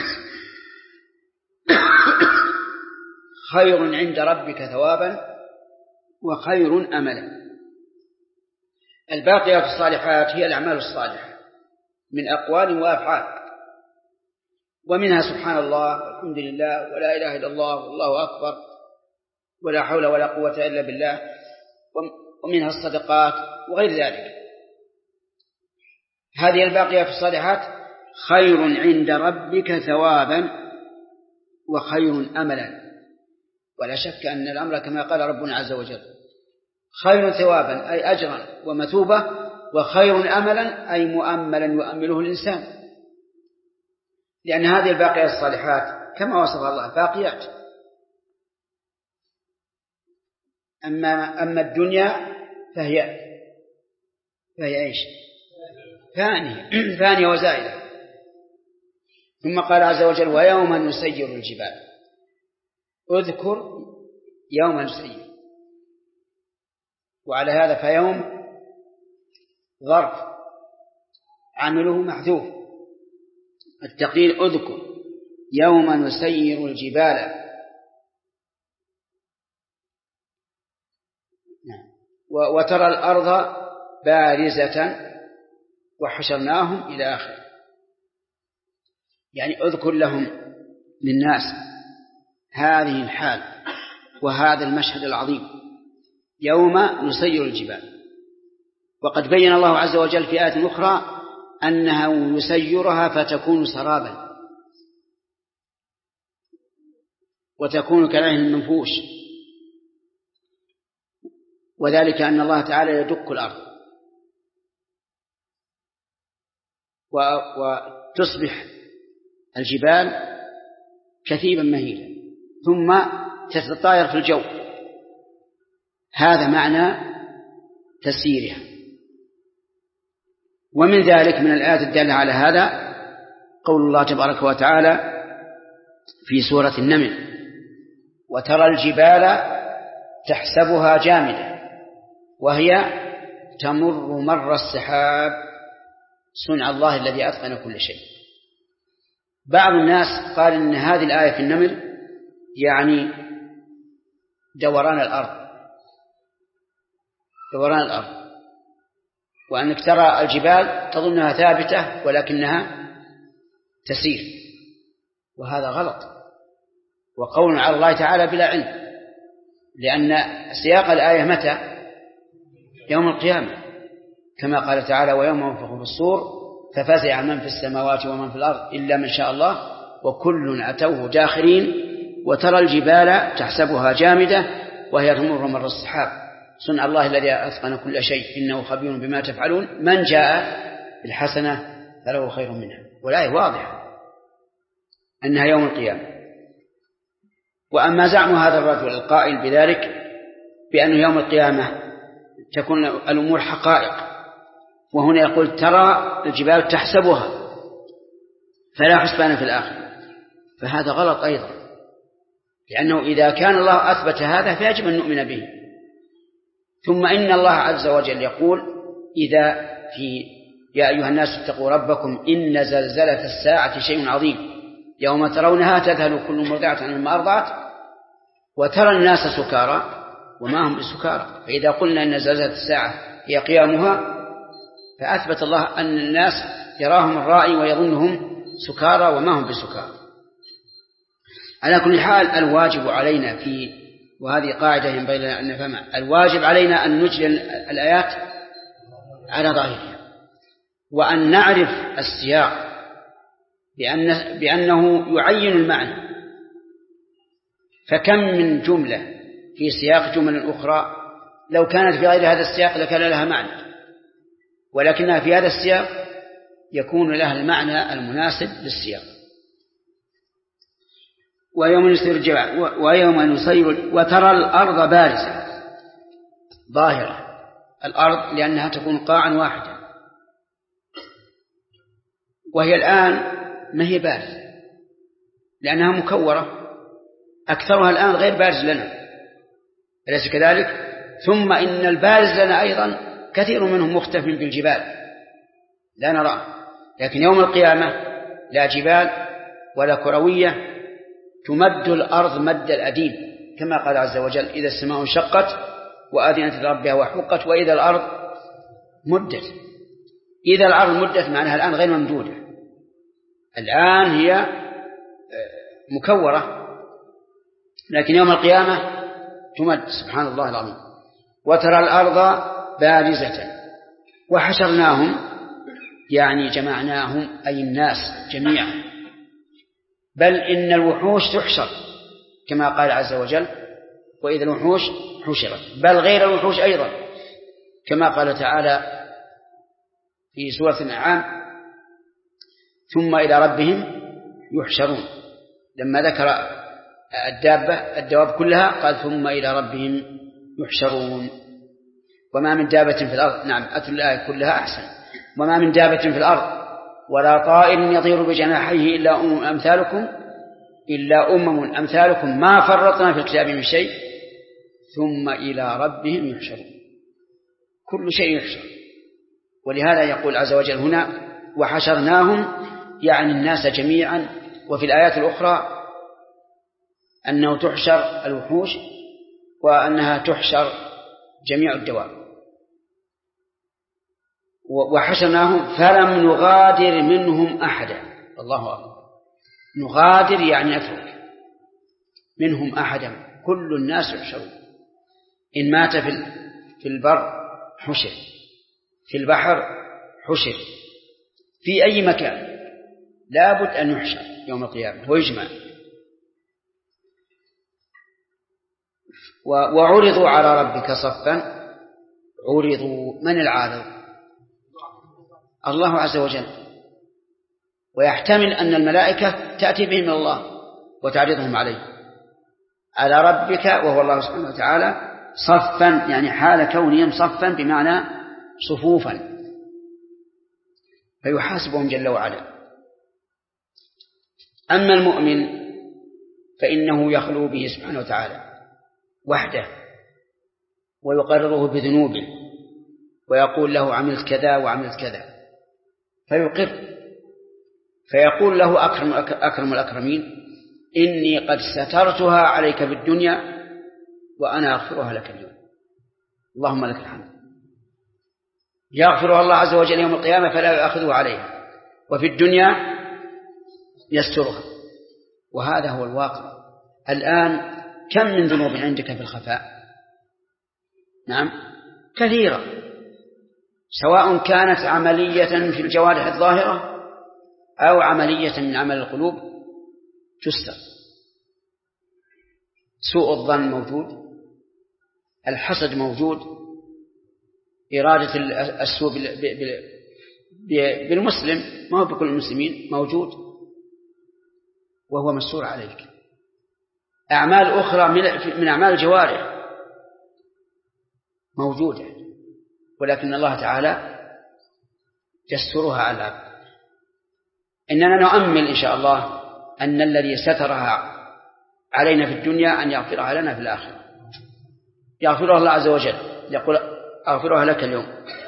خير عند ربك ثوابا وخير أملا. الباقيات الصالحات هي الأعمال الصالحة من أقوال وأفعال، ومنها سبحان الله والحمد لله ولا إله إلا الله والله أكبر ولا حول ولا قوة إلا بالله، ومنها الصدقات وغير ذلك. هذه الباقيات الصالحات خير عند ربك ثوابا وخير أملا. ولا شك أن الأمر كما قال ربنا عز وجل: خير ثوابا أي أجرا ومثوبة، وخير أملا أي مؤملا يؤمله الإنسان، لأن هذه الباقيات الصالحات كما وصف الله باقيات. أما الدنيا فهي إيش؟ ثانية وزائلة. ثم قال عز وجل: ويوم نسير الجبال. اذكر يوم نسير، وعلى هذا فيوم ظرف عمله محذوف، التقدير: اذكر يوم نسير الجبال. وترى الأرض بارزة وحشرناهم إلى آخر. يعني اذكر لهم للناس هذه الحال وهذا المشهد العظيم يوم نسير الجبال. وقد بين الله عز وجل في آية أخرى أنه يسيرها فتكون سرابا وتكون كالعهن المنفوش، وذلك أن الله تعالى يدك الأرض وتصبح الجبال كثيبا مهيلا ثم تتطاير في الجو. هذا معنى تسييرها. ومن ذلك من الآيات الدالة على هذا قول الله تبارك وتعالى في سورة النمل: وترى الجبال تحسبها جامدة وهي تمر مر السحاب صنع الله الذي أتقن كل شيء. بعض الناس قال إن هذه الآية في النمل يعني دوران الأرض، وأنك ترى الجبال تظنها ثابتة ولكنها تسير، وهذا غلط وقول على الله تعالى بلا علم، لأن سياق الآية متى؟ يوم القيامة، كما قال تعالى ويوم ينفخ في الصور ففزع من في السماوات ومن في الأرض إلا من شاء الله وكل أتوه داخرين وترى الجبال تحسبها جامدة وهي تمر مر السحاب صنع الله الذي أتقن كل شيء إنه خبير بما تفعلون من جاء بالحسنة فله خير منها. والآية واضحة أنها يوم القيامة. وأما زعم هذا الرجل القائل بذلك بأن يوم القيامة تكون الأمور حقائق، وهنا يقول ترى الجبال تحسبها فلا حسبان في الآخرة، فهذا غلط أيضا، لأنه إذا كان الله أثبت هذا فيجب أن نؤمن به. ثم إن الله عز وجل يقول إذا في يا أيها الناس اتقوا ربكم إن زلزلة الساعة شيء عظيم يوم ترونها تذهل كل مرضعة عما أرضعت وترى الناس سكارى وما هم بسكارى. فإذا قلنا إن زلزلة الساعة هي قيامها فأثبت الله أن الناس يراهم الرائي ويظنهم سكارى وما هم بسكارى. على كل حال الواجب علينا وهذه قاعدة ينبغي أن نفهمها، الواجب علينا أن نجري الآيات على ظاهرها وأن نعرف السياق بأنه يعين المعنى. فكم من جملة في سياق جمل أخرى لو كانت في غير هذا السياق لكان لها معنى، ولكنها في هذا السياق يكون لها المعنى المناسب للسياق. ويوم نسير وترى الأرض بارزة ظاهرة، الأرض لأنها تكون قاعا واحدا، وهي الآن ما هي بارزة لأنها مكورة، أكثرها الآن غير بارز لنا أليس كذلك؟ ثم إن البارز لنا أيضا كثير منهم مختفٍ بالجبال لا نراه، لكن يوم القيامة لا جبال ولا كروية، تمد الأرض مد الأديم كما قال عز وجل إذا السماء انشقت وأذنت لربها وحقت وإذا الأرض مدت. إذا الأرض مدت معناها الآن غير ممدودة، الآن هي مكورة، لكن يوم القيامة تمد. سبحان الله العظيم. وترى الأرض بارزة وحشرناهم يعني جمعناهم أي الناس جميعا، بل إن الوحوش تحشر كما قال عز وجل وإذا الوحوش حشرت، بل غير الوحوش أيضا كما قال تعالى في سورة الأنعام ثم إلى ربهم يحشرون، لما ذكر الدواب كلها قال ثم إلى ربهم يحشرون. وما من دابة في الأرض، نعم أتل الآية كلها أحسن، وما من دابة في الأرض ولا طائر يطير بجناحيه إلا أمم أمثالكم ما فرطنا في الكتاب من شيء ثم إلى ربهم يحشرون. كل شيء يحشر، ولهذا يقول عز وجل هنا وحشرناهم يعني الناس جميعا. وفي الآيات الأخرى أنه تحشر الوحوش وأنها تحشر جميع الدواب. وحشرناهم فلم نغادر منهم أحدا. الله أكبر. نغادر يعني نترك منهم أحدا، كل الناس يحشرون. إن مات في البر حشر، في البحر حشر، في أي مكان لابد أن يحشر يوم القيامة ويجمع. وعرضوا على ربك صفا، عرضوا من العارض؟ الله عز وجل، ويحتمل أن الملائكة تأتي بهم من الله وتعرضهم عليه على ربك وهو الله سبحانه وتعالى صفا، يعني حال كونهم صفا بمعنى صفوفا، فيحاسبهم جل وعلا. أما المؤمن فإنه يخلو به سبحانه وتعالى وحده ويقرره بذنوبه ويقول له عملت كذا وعملت كذا فيقر، فيقول له أكرم الأكرمين إني قد سترتها عليك في الدنيا وأنا أغفرها لك اليوم، اللهم لك الحمد. يغفرها الله عز وجل يوم القيامة فلا يأخذه عليها، وفي الدنيا يسترها. وهذا هو الواقع الآن. كم من ذنوب عندك في الخفاء؟ نعم كثيرة، سواء كانت عملية في الجوارح الظاهرة أو عملية من عمل القلوب تستر. سوء الظن موجود، الحسد موجود، إرادة السوء بالمسلم ما هو بكل المسلمين موجود وهو مسؤول عليك. أعمال أخرى من أعمال الجوارح موجودة، ولكن الله تعالى يسترها على العبد. إننا نؤمل إن شاء الله أن الذي سترها علينا في الدنيا أن يغفرها لنا في الآخرة، يغفرها الله عز وجل، يقول أغفرها لك اليوم.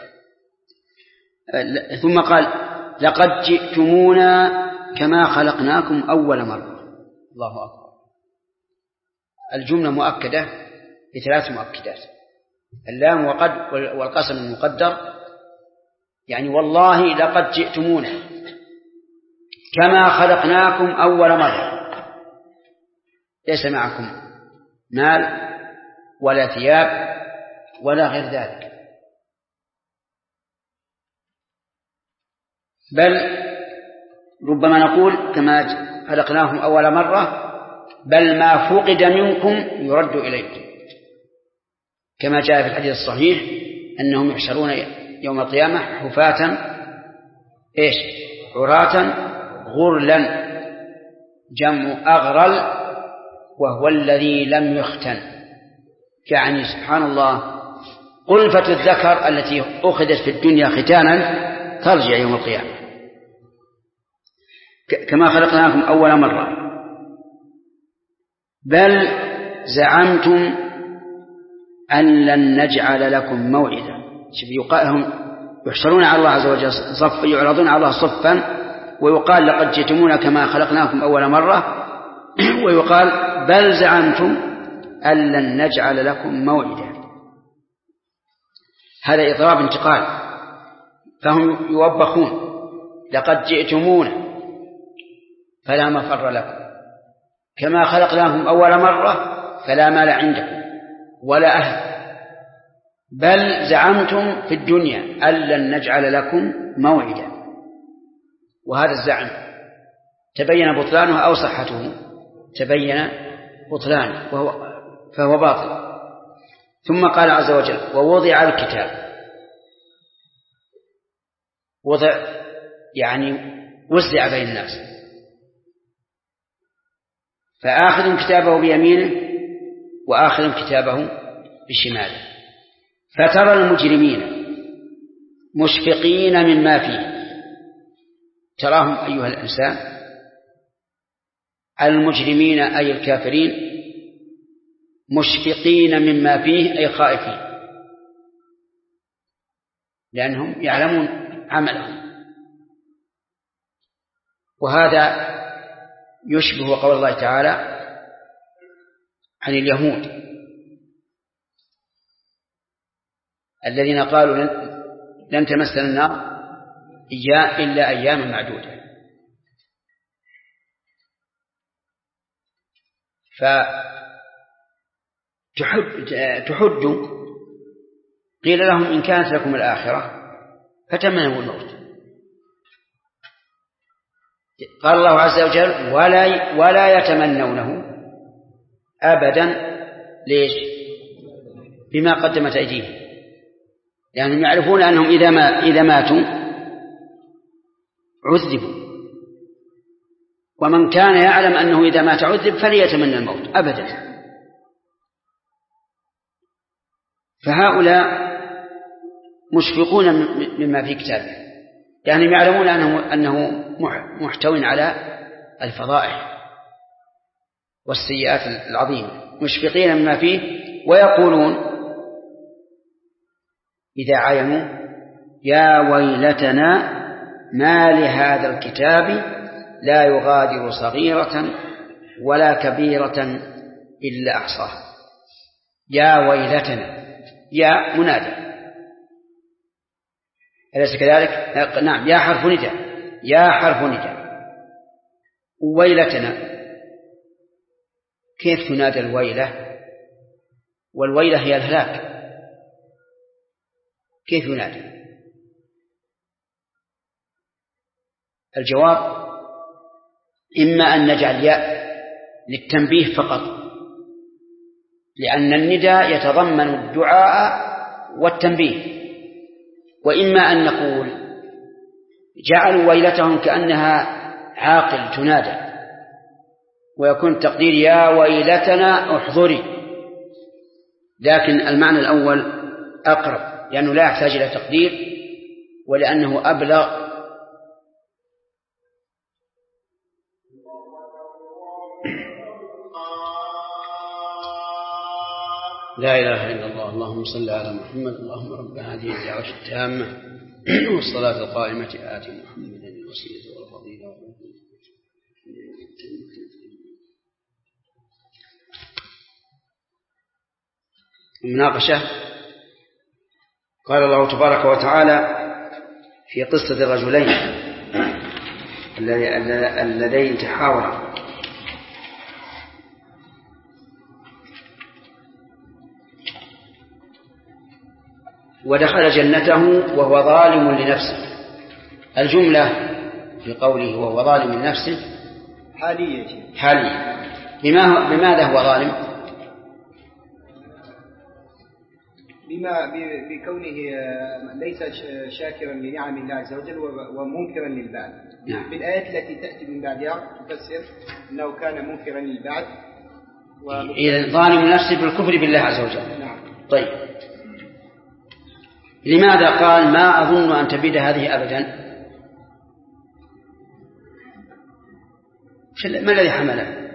ثم قال لقد جئتمونا كما خلقناكم أول مرة. الله أكبر. الجملة مؤكدة بثلاث مؤكدات: اللام وقد والقسم المقدر، يعني والله لقد جئتمونا كما خلقناكم أول مرة. ليس معكم مال ولا ثياب ولا غير ذلك، بل ربما نقول كما خلقناكم أول مرة، بل ما فقد منكم يرد إليكم، كما جاء في الحديث الصحيح أنهم يحشرون يوم القيامة حفاة عراة غرلا، جمع أغرل وهو الذي لم يختن. يعني سبحان الله قلفة الذكر التي أخذت في الدنيا ختانا ترجع يوم القيامة. كما خلقناكم أول مرة، بل زعمتم أن لن نجعل لكم موعدا. هم يحشرون على الله عز وجل صفا، يعرضون على الله صفا، ويقال لقد جئتمونا كما خلقناكم أول مرة، ويقال بل زعمتم أن لن نجعل لكم موعدا. هذا إضراب انتقال، فهم يوبخون لقد جئتمونا فلا مفر لكم، كما خلقناكم أول مرة فلا مال عندكم ولا أهل، بل زعمتم في الدنيا أن لن نجعل لكم موعدا. وهذا الزعم تبين بطلانه أو صحته، تبين بطلانه فهو باطل. ثم قال عز وجل ووضع الكتاب. وضع يعني وزع بين الناس، فآخذ كتابه بيمينه وآخذ كتابه بشماله. فترى المجرمين مشفقين مما فيه. تراهم أيها الإنسان المجرمين أي الكافرين مشفقين مما فيه أي خائفين، لأنهم يعلمون عملهم. وهذا يشبه قول الله تعالى عن اليهود الذين قالوا لن تمسنا النار إلا أياما معدودة. فتحد قيل لهم إن كانت لكم الآخرة فتمنوا الموت. قال الله عز وجل ولا يتمنونه أبدا. ليش؟ بما قدمت أيديهم، يعني يعرفون أنهم إذا ماتوا عذبوا، ومن كان يعلم أنه إذا مات عذب فليتمنى الموت أبدا. فهؤلاء مشفقون مما في كتابه، يعني يعلمون أنه محتوٍ على الفضائح والسيئات العظيمة، مشفقين مما فيه، ويقولون إذا عاينوا يا ويلتنا ما لهذا الكتاب لا يغادر صغيرة ولا كبيرة إلا أحصاها. يا ويلتنا، يا منادى، أليس كذلك؟ نعم، يا حرف نداء، يا حرف نداء. ويلتنا كيف تنادى الويلة؟ والويلة هي الهلاك، كيف ينادي؟ الجواب: إما أن نجعل ياء للتنبيه فقط، لأن النداء يتضمن الدعاء والتنبيه، وإما أن نقول جعلوا ويلتهم كأنها عاقل تنادى، ويكون التقدير: يا ويلتنا احضري. لكن المعنى الأول أقرب، لأنه لا يحتاج إلى تقدير ولأنه أبلغ. لا إله إلا الله. اللهم صل على محمد. اللهم رب هذه الدعوة التامة والصلاة القائمة آت محمدا الوسيلة والفضيلة. مناقشة. قال الله تبارك وتعالى في قصة الرجلين اللذين تحاورا: ودخل جنته وهو ظالم لنفسه. الجملة في قوله وهو ظالم لنفسه حالية. بماذا هو ظالم؟ بكونه ليس شاكرا لنعم الله عز وجل ومنكرا للبعد. نعم. بالآيات التي تأتي من بعدها تفسر أنه كان منكرا للبعد إذا ظالم نفسه بالكفر بالله عز وجل. نعم. طيب، لماذا قال ما أظن أن تبيد هذه أبدا؟ ما الذي حمله؟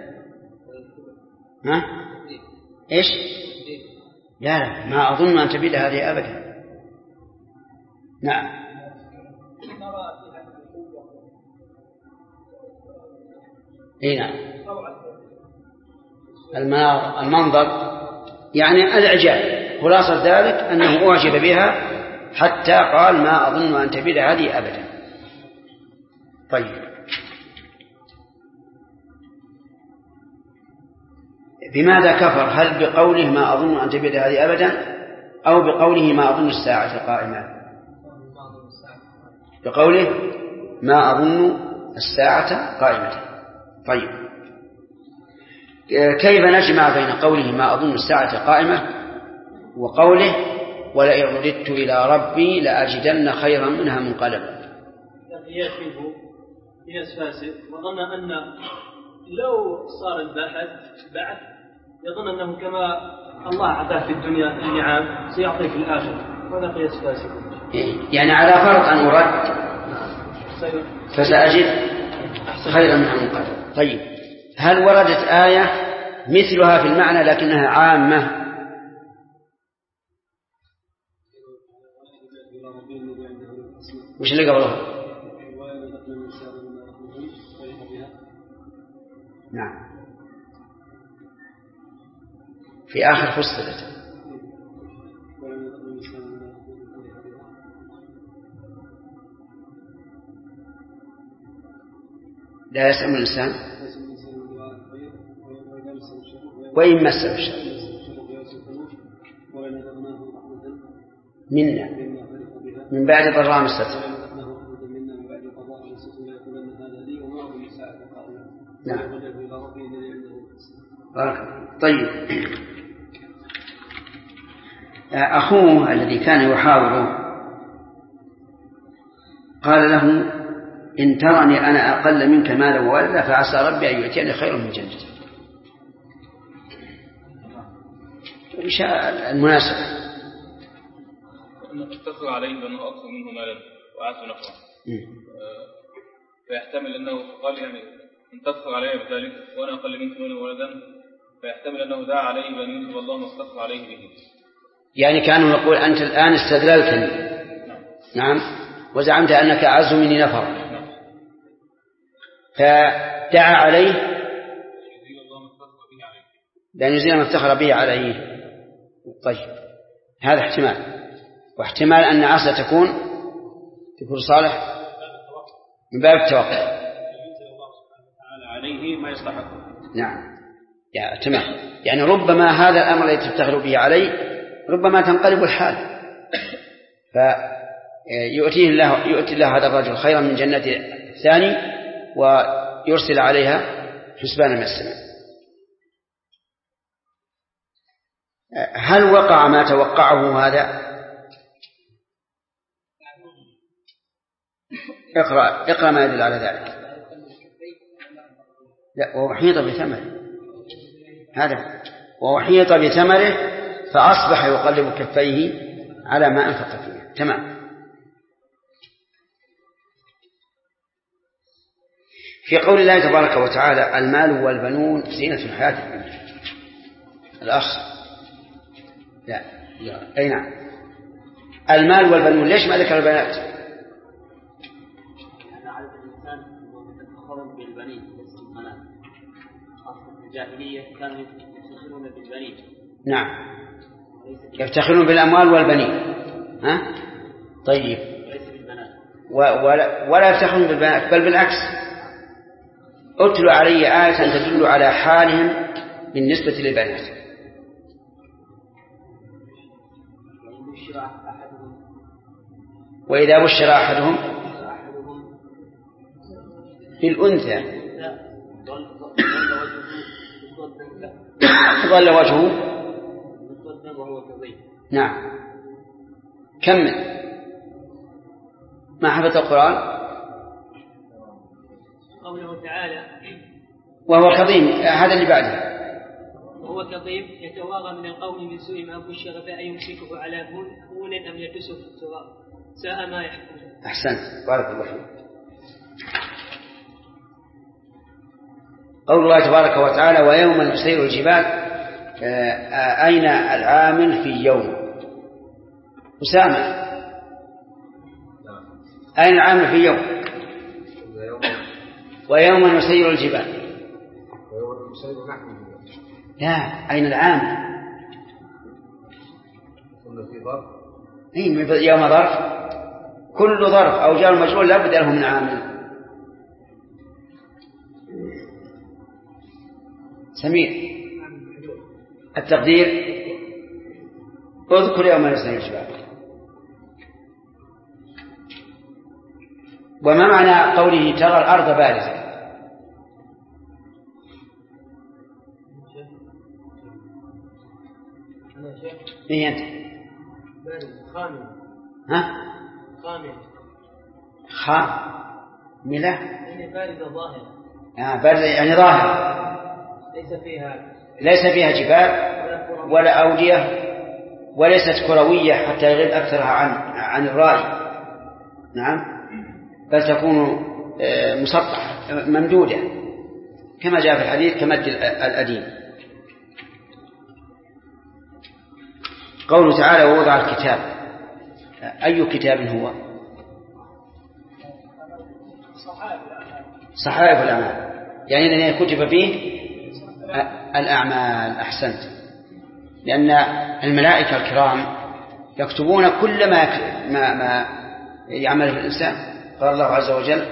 إيش؟ لا ما أظن أن تبيد هذه أبدا. نعم. نعم. المنظر يعني الإعجاب، خلاصة ذلك أنه أعجب بها حتى قال ما أظن أن تبيد هذه أبدا. طيب، بماذا كفر؟ هل بقوله ما أظن أن تبيد هذه أبدا أو بقوله ما أظن الساعة قائمة؟ بقوله ما أظن الساعة قائمة. طيب، كيف نجمع بين قوله ما أظن الساعة قائمة وقوله ولئن رددت إلى ربي لأجدن خيرا منها منقلبا؟ قياس منه قياس فاسد، وظن أن لو صار بعث يظن أنه كما الله أعطاه في الدنيا النعم سيعطيه في الآخرة، وهذا قياس فاسد. يعني على فرض أن أرد فسأجد خيرا منها منقلبا. طيب، هل وردت آية مثلها في المعنى لكنها عامة؟ وش اللي قبلها؟ نعم، في آخر فصلت. لا يسأم الإنسان وإن مسه الشر منا من بعد ضراء مسته. نعم. طيب، أخوه الذي كان يحاوره قال له إن ترني أنا أقل منك مالا وولدا فعسى ربي أن يؤتيني خيرا من جنتك. مش المناسبة أن تتصل عليه بأنه أكثر منه مالا وأعز نفسه، فيحتمل أنه قال يعني إن تتصل عليه بذلك وأنا أقل منك مالا وولدا، فيحتمل أنه دعا عليه بأن ينزل الله ما اتصل عليه به. يعني كانوا يقول أنت الآن استدللتني. نعم. وزعمت أنك أعز مني نفر، فدعا عليه بأن يزيل ما افتخر به عليه. طيب، هذا احتمال، واحتمال أن عسى تكون صالح من باب التوقع عليه ما يستحق. نعم، تمام. يعني ربما هذا الأمر الذي تفتخر به عليه ربما تنقلب الحال، فيؤتي الله هذا الرجل خيرا من جنته الثاني ويرسل عليها حسبانا من السماء. هل وقع ما توقعه هذا؟ اقرأ ما يدل على ذلك. لا، وأحيط بثمره، هذا وأحيط بثمره فأصبح يقلب كفيه على ما أنفق فيه. تمام. في قول الله تبارك وتعالى المال والبنون زينة الحياة الدنيا. الأخ لا أي نعم، المال والبنون ليش ما ذكر البنات؟ أنا عارف الإنسان يتفخرون بالبنين ليس بالبنات. أصل الجاهلية كانوا يفتخرون بالبنين. نعم، يفتخرون بالأموال والبنين. ها؟ طيب، ليس بالبنات. ولا يفتخرون بالبنات، بل بالعكس. اتلوا علي آية تدل على حالهم بالنسبة للبنات. وإذا بشر أحدهم بالأنثى ظل وجهه نعم. كمل. ما حفظ القرآن. قوله تعالى وهو كظيم، هذا اللي بعده. وهو كظيم يتوارى من القوم من سوء ما بشر فأيمسكه على هون أم يدسه في التراب ساء ما يحكم. أحسنت، بارك الله فيك. قول الله تبارك وتعالى ويوم نسير الجبال أين العامل في يوم؟ أسامة، أين العامل في يوم؟ ويوم نسير الجبال. لا، أين العامل؟ يوم ظرف، كل ظرف أو جار مجرور لا بد له من عامل. سمير، التقدير اذكر يوم نسير الجبال. وما معنى قوله ترى الأرض بارزة؟ إيه أنت؟ خامل. ها؟ خامل. خاملة. يعني باردة ظاهرة. باردة يعني ظاهرة. ليس فيها جبال ولا أودية، وليست كروية حتى يغيب أكثرها عن الرأي. نعم، بل تكون مسطحة ممدودة كما جاء في الحديث كمد الأديم. قوله تعالى ووضع الكتاب، أي كتاب هو؟ صحائف الأعمال، يعني أن كتب فيه الأعمال. أحسنت، لأن الملائكة الكرام يكتبون كل ما يعمله الإنسان. قال الله عز وجل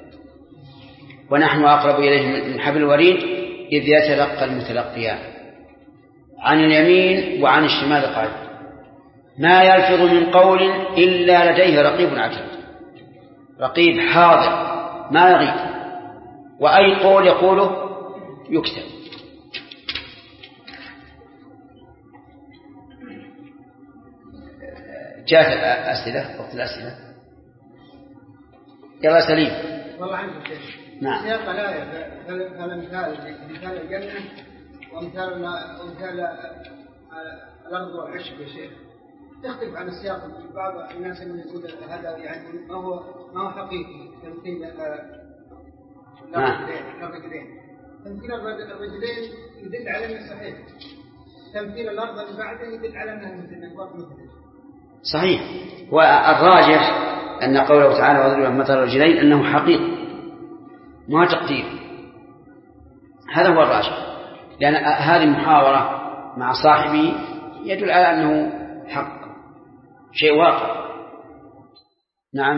ونحن أقرب إليه من حبل الوريد إذ يتلقى المتلقيان عن اليمين وعن الشمال قاعد ما يلفظ من قول إلا لديه رقيب عتيد. رقيب حاضر ما يغيب، وأي قول يقوله يكتب. جاءت أسئلة، وقت الأسئلة. يلا سليم. والله عندك شيء. نعم. سياق الآية فالمثال مثال الجنة ومثال الأرض والعشب يا شيخ تختلف عن السياق. بعض الناس من يقول هذا يعني ما هو حقيقي تمثيل الرجلين. تمثيل الرجلين يدل على أنه صحيح. تمثيل الأرض اللي بعده يدل على أنه مثل. صحيح. والراجح أن قوله تعالى وضرب مثل الرجلين أنه حقيقي ما تقدير. هذا هو الراجح، لأن هذه المحاورة مع صاحبه يدل على أنه حق، شيء واقع. نعم.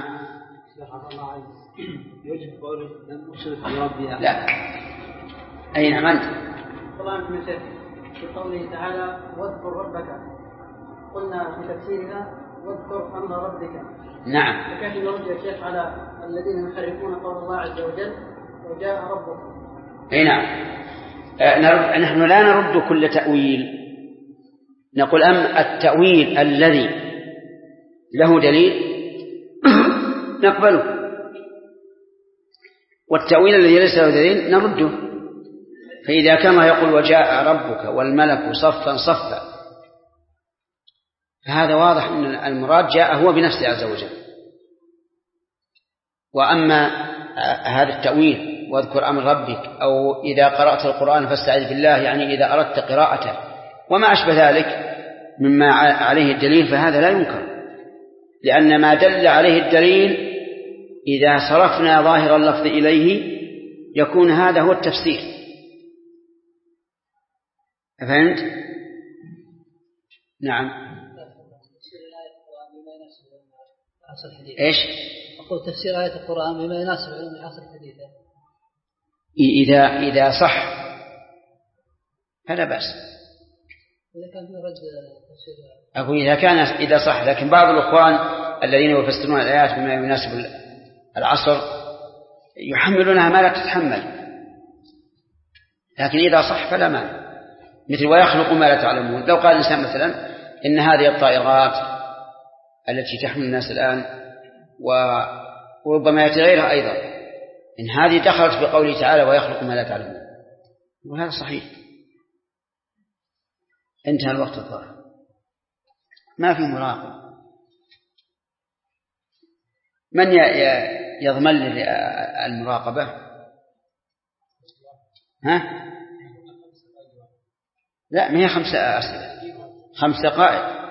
لا، أي نعم أنت. طبعا في قوله تعالى واذكر ربك، قلنا في تفسيرنا واذكر أمر ربك. نعم. فكيف نرد يا شيخ على الذين يحرفون قول الله عز وجل وجاء ربك؟ أي نعم. نحن لا نرد كل تأويل، نقول التأويل الذي له دليل نقبله، والتأويل الذي ليس له دليل نرده. فإذا كما يقول وجاء ربك والملك صفا صفا، فهذا واضح أن المراد جاء هو بنفسه عز وجل. وأما هذا التأويل واذكر أمر ربك أو إذا قرأت القرآن فاستعذ بالله، يعني إذا أردت قراءته وما أشبه ذلك مما عليه الدليل، فهذا لا ينكر، لأن ما دل عليه الدليل إذا صرفنا ظاهر اللفظ إليه يكون هذا هو التفسير. فهمت؟ نعم. إيش؟ أقول تفسير آية القرآن بما يناسب علم العصر الحديث إذا صح فلا بأس. إذا كان في رد تفسير أقول إذا صح، لكن بعض الأخوان الذين يفسرون الآيات بما يناسب العصر يحملونها ما لا تتحمل، لكن إذا صح فلا مانع. مثل ويخلق ما لا تعلمون، لو قال الإنسان مثلا إن هذه الطائرات التي تحمل الناس الآن وربما يأتي غيرها أيضا، إن هذه دخلت بقوله تعالى ويخلق ما لا تعلمون، وهذا صحيح. انتهى الوقت الظاهر، ما في مراقب. من يضمن المراقبة؟ ها؟ لا، ما هي 5 أسئلة، 5 دقائق.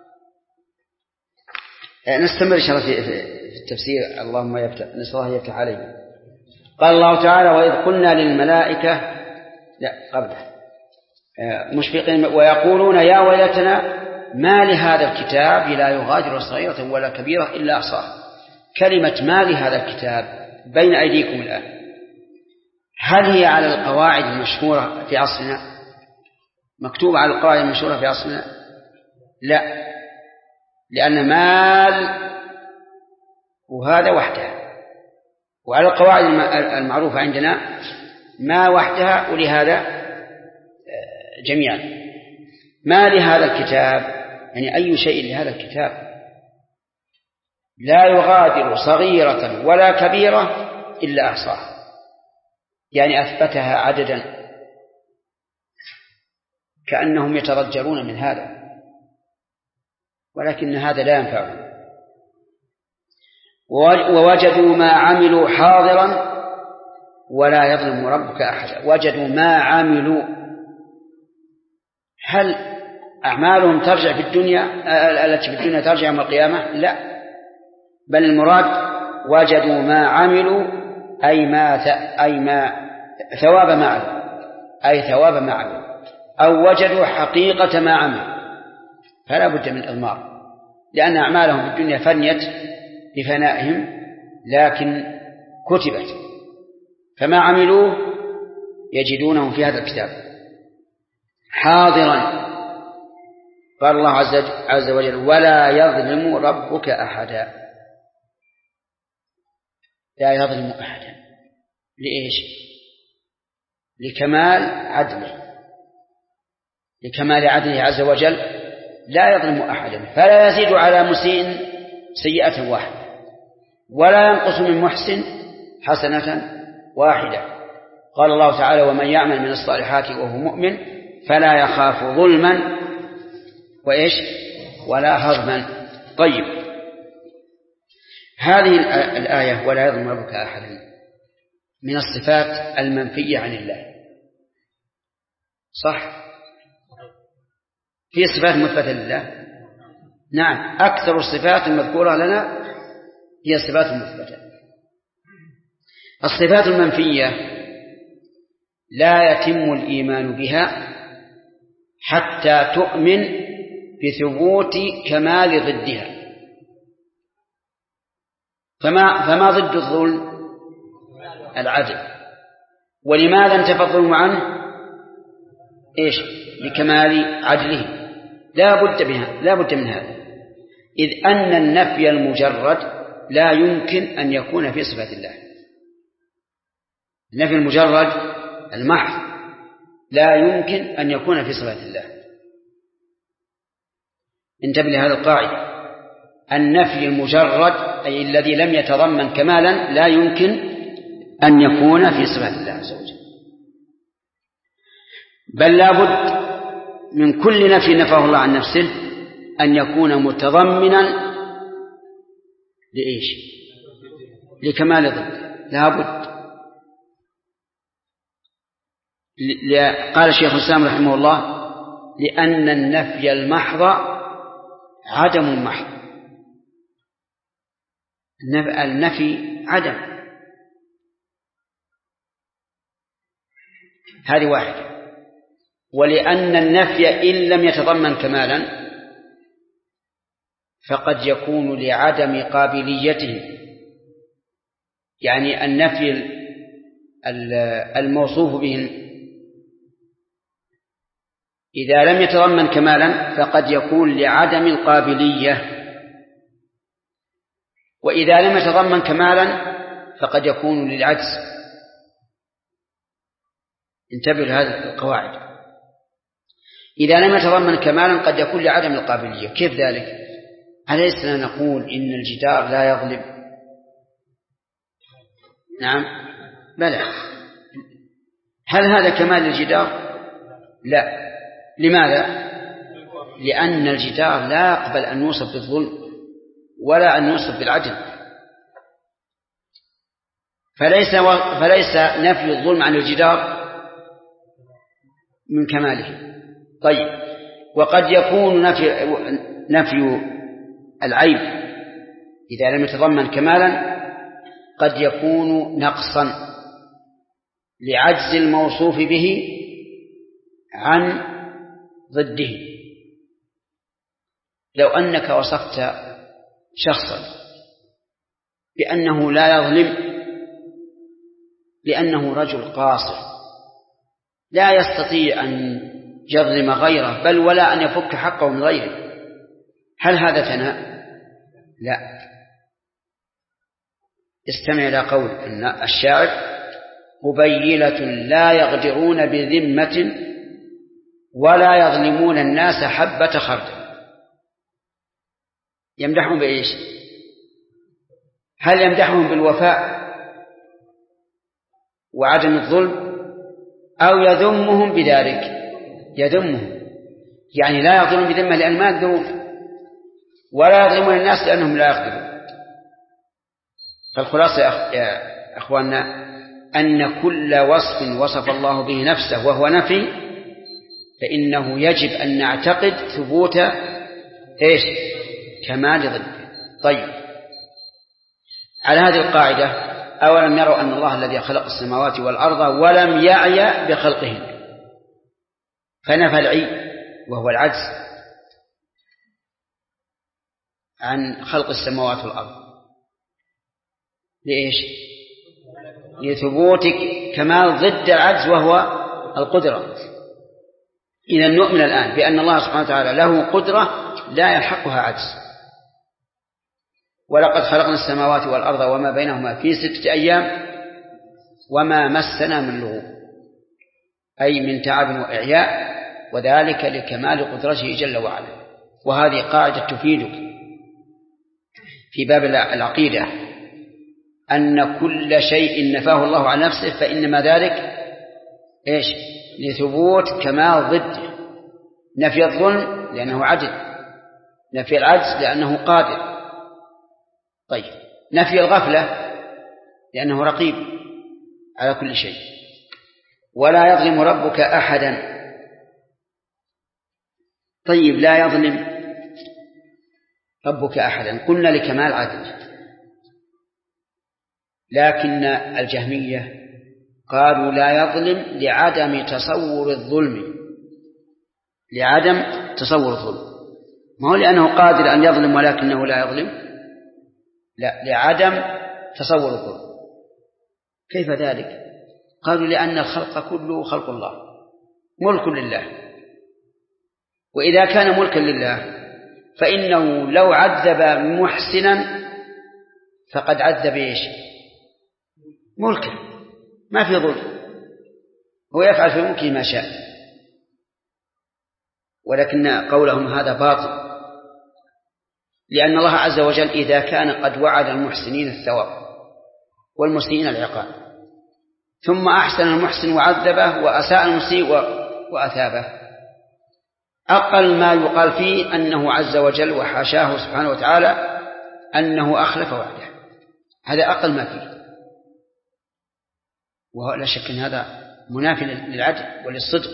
نستمر إن شاء الله في التفسير. اللهم نسأل الله يفتح علينا. قال الله تعالى وإذ قلنا للملائكة، لا قبله، مشفقين ويقولون يا ويلتنا ما لهذا الكتاب لا يغادر صغيرة ولا كبيرة إلا أحصاها. كلمة ما لهذا الكتاب بين أيديكم الآن، هل هي على القواعد المشهورة في عصرنا؟ مكتوب على القواعد المشهورة في عصرنا؟ لا، لأن مال وهذا وحدها، وعلى القواعد المعروفة عندنا ما وحدها ولهذا جميعا. ما لهذا الكتاب يعني أي شيء لهذا الكتاب لا يغادر صغيرة ولا كبيرة إلا أحصاها، يعني أثبتها عددا، كأنهم يتضجرون من هذا، ولكن هذا لا ينفعهم. ووجدوا ما عملوا حاضرا ولا يظلم ربك أحدا. وجدوا ما عملوا، هل أعمالهم ترجع في الدنيا التي في الدنيا ترجع يوم القيامة؟ لا، بل المراد وجدوا ما عملوا أي ما ثواب ما عملوا، أي ثواب ما عملوا، أو وجدوا حقيقة ما عملوا، فلا بد من إضمار، لأن أعمالهم في الدنيا فنيت بفنائهم لكن كتبت، فما عملوه يجدونه في هذا الكتاب حاضرا. قال الله عز وجل ولا يظلم ربك أحدا. لا يظلم أحدا، لإيش؟ لكمال عدله، لكمال عدله عز وجل لا يظلم أحدا، فلا يزيد على مسيء سيئة واحدة ولا ينقص من محسن حسنة واحدة. قال الله تعالى ومن يعمل من الصالحات وهو مؤمن فلا يخاف ظلما وإيش ولا هضما. طيب، هذه الآية ولا يظلم ربك أحدا من الصفات المنفية عن الله، صح؟ في صفات مثبتة لله؟ نعم، أكثر الصفات المذكورة لنا هي الصفات المثبتة. الصفات المنفية لا يتم الإيمان بها حتى تؤمن بثبوت كمال ضدها. فما ضد الظلم؟ العدل. ولماذا انتفى الظلم عنه؟ إيش؟ لكمال عدله، لا بد من هذا. إذ أن النفي المجرد لا يمكن أن يكون في صفة الله. النفي المجرد المحض لا يمكن أن يكون في صفة الله. انتبه لهذا القاعدة، النفي المجرد أي الذي لم يتضمن كمالا لا يمكن أن يكون في صفة الله عز وجل، بل لا بد من كل نفي نفاه الله عن نفسه أن يكون متضمنا لإيش؟ لكمال ضده، لا بد. قال الشيخ الإسلام رحمه الله: لأن النفي المحض عدم محض. النفي عدم، هذه واحدة. ولأن النفي إن لم يتضمن كمالا فقد يكون لعدم قابليته، يعني النفي الموصوف به إذا لم يتضمن كمالا فقد يكون لعدم القابلية، وإذا لم يتضمن كمالا فقد يكون للعجز. انتبه لهذه القواعد. إذا لم يتضمن كمالا قد يكون لعدم القابلية. كيف ذلك؟ أليسنا نقول إن الجدار لا يظلم؟ نعم، بلى. هل هذا كمال الجدار؟ لا. لماذا؟ لأن الجدار لا يقبل أن يوصف بالظلم ولا أن يوصف بالعدل، فليس نفي الظلم عن الجدار من كماله. طيب، وقد يكون نفي العيب إذا لم يتضمن كمالا قد يكون نقصا لعجز الموصوف به عن ضده. لو أنك وصفت شخصا بأنه لا يظلم لأنه رجل قاصر لا يستطيع أن يظلم غيره بل ولا أن يفك حقه من غيره، هل هذا ثناء؟ لا. استمع إلى قول الشاعر: قبيلة لا يغدرون بذمة ولا يظلمون الناس حبة خردل. يمدحهم بإيش؟ هل يمدحهم بالوفاء وعدم الظلم أو يذمهم بذلك؟ يذمهم، يعني لا يظلم بذمة لأن ما يقدرون، ولا يظلمون الناس لأنهم لا يقدرون. فالخلاصة يا أخواننا أن كل وصف وصف الله به نفسه وهو نفي فإنه يجب أن نعتقد ثبوت إيش؟ كمال ضده. طيب، على هذه القاعدة أولم يروا أن الله الذي خلق السماوات والأرض ولم يعي بخلقهن، فنفى العي وهو العجز عن خلق السماوات والأرض. لإيش؟ لثبوت كمال ضد العجز وهو القدرة. إذا نؤمن الآن بأن الله سبحانه وتعالى له قدرة لا يلحقها عجز. ولقد خلقنا السماوات والأرض وما بينهما في 6 أيام وما مسنا من لغوب، أي من تعب وإعياء، وذلك لكمال قدرته جل وعلا. وهذه قاعدة تفيدك في باب العقيدة أن كل شيء نفاه الله عن نفسه فإنما ذلك إيش؟ لثبوت كمال ضده. نفي الظلم لأنه عدل، نفي العجز لأنه قادر. طيب، نفي الغفلة لأنه رقيب على كل شيء. ولا يظلم ربك أحدا. طيب، لا يظلم ربك أحدا قلنا لكمال عدل، لكن الجهمية قالوا لا يظلم لعدم تصور الظلم، لعدم تصور الظلم، ما هو لأنه قادر أن يظلم ولكنه لا يظلم، لا، لعدم تصور الظلم. كيف ذلك؟ قالوا لأن الخلق كله خلق الله، ملك لله، وإذا كان ملكا لله فإنه لو عذب محسنا فقد عذب إيش؟ ملكه، ما في ظلم، هو يفعل في ملكه ما شاء. ولكن قولهم هذا باطل، لأن الله عز وجل إذا كان قد وعد المحسنين الثواب والمسيئين العقاب، ثم أحسن المحسن وعذبه وأساء المسيء وأثابه، أقل ما يقال فيه أنه عز وجل وحاشاه سبحانه وتعالى أنه أخلف وعده، هذا أقل ما فيه، ولا شك أن هذا منافي للعدل وللصدق.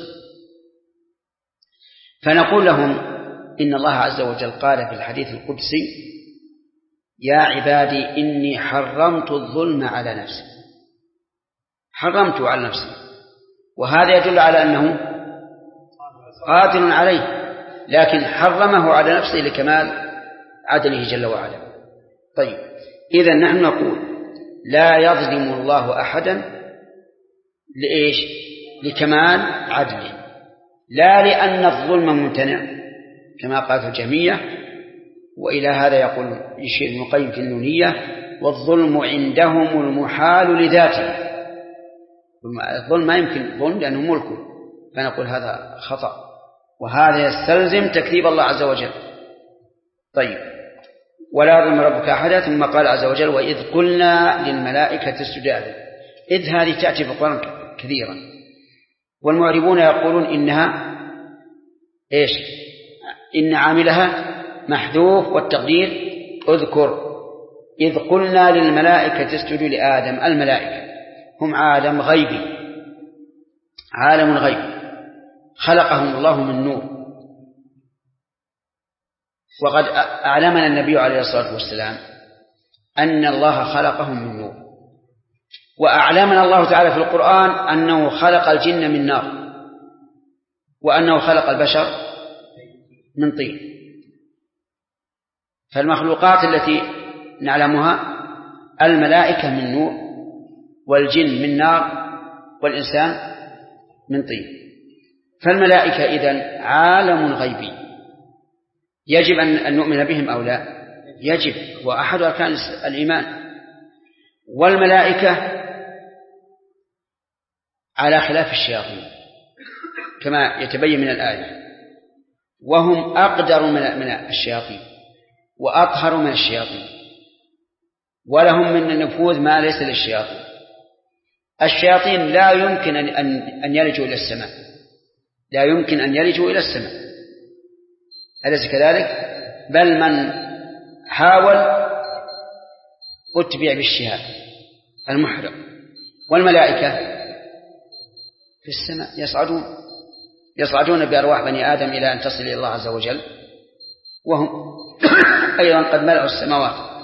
فنقول لهم إن الله عز وجل قال في الحديث القدسي: يا عبادي إني حرمت الظلم على نفسي، حرمت على نفسي، وهذا يدل على أنه قادر عليه، لكن حرمه على نفسه لكمال عدله جل وعلا. طيب، إذن نحن نقول لا يظلم الله أحدا لإيش؟ لكمال عدله، لا لأن الظلم ممتنع كما قالت الجهمية. وإلى هذا يقول يشير ابن القيم في النونية: والظلم عندهم المحال لذاته، الظلم ما يمكن ظلم لأنه ملك، فنقول هذا خطأ، وهذا يستلزم تكذيب الله عز وجل. طيب، ولا يظلم ربك أحدا، ثم قال عز وجل: وإذ قلنا للملائكة اسجدوا لآدم. إذ هذه تأتي في القرآن كثيرا، والمعربون يقولون إنها إيش؟ إن عاملها محذوف، والتقدير اذكر إذ قلنا للملائكة اسجدوا لآدم. الملائكة هم عالم غيبي، عالم غيبي خلقهم الله من نور، وقد أعلمنا النبي عليه الصلاة والسلام أن الله خلقهم من نور، وأعلمنا الله تعالى في القرآن أنه خلق الجن من نار، وأنه خلق البشر من طين. فالمخلوقات التي نعلمها الملائكة من نور، والجن من نار، والإنسان من طين. فالملائكة إذن عالم غيبي، يجب أن نؤمن بهم أو لا؟ يجب، وأحد أركان الإيمان. والملائكة على خلاف الشياطين كما يتبين من الآية، وهم أقدر من الشياطين وأطهر من الشياطين، ولهم من النفوذ ما ليس للشياطين. الشياطين لا يمكن أن يلجوا إلى السماء، لا يمكن أن يلجوا إلى السماء، أليس كذلك؟ بل من حاول أتبع بالشهاب المحرق. والملائكة في السماء يصعدون بأرواح بني آدم إلى أن تصل إلى الله عز وجل، وهم أيضا قد ملأوا السماوات.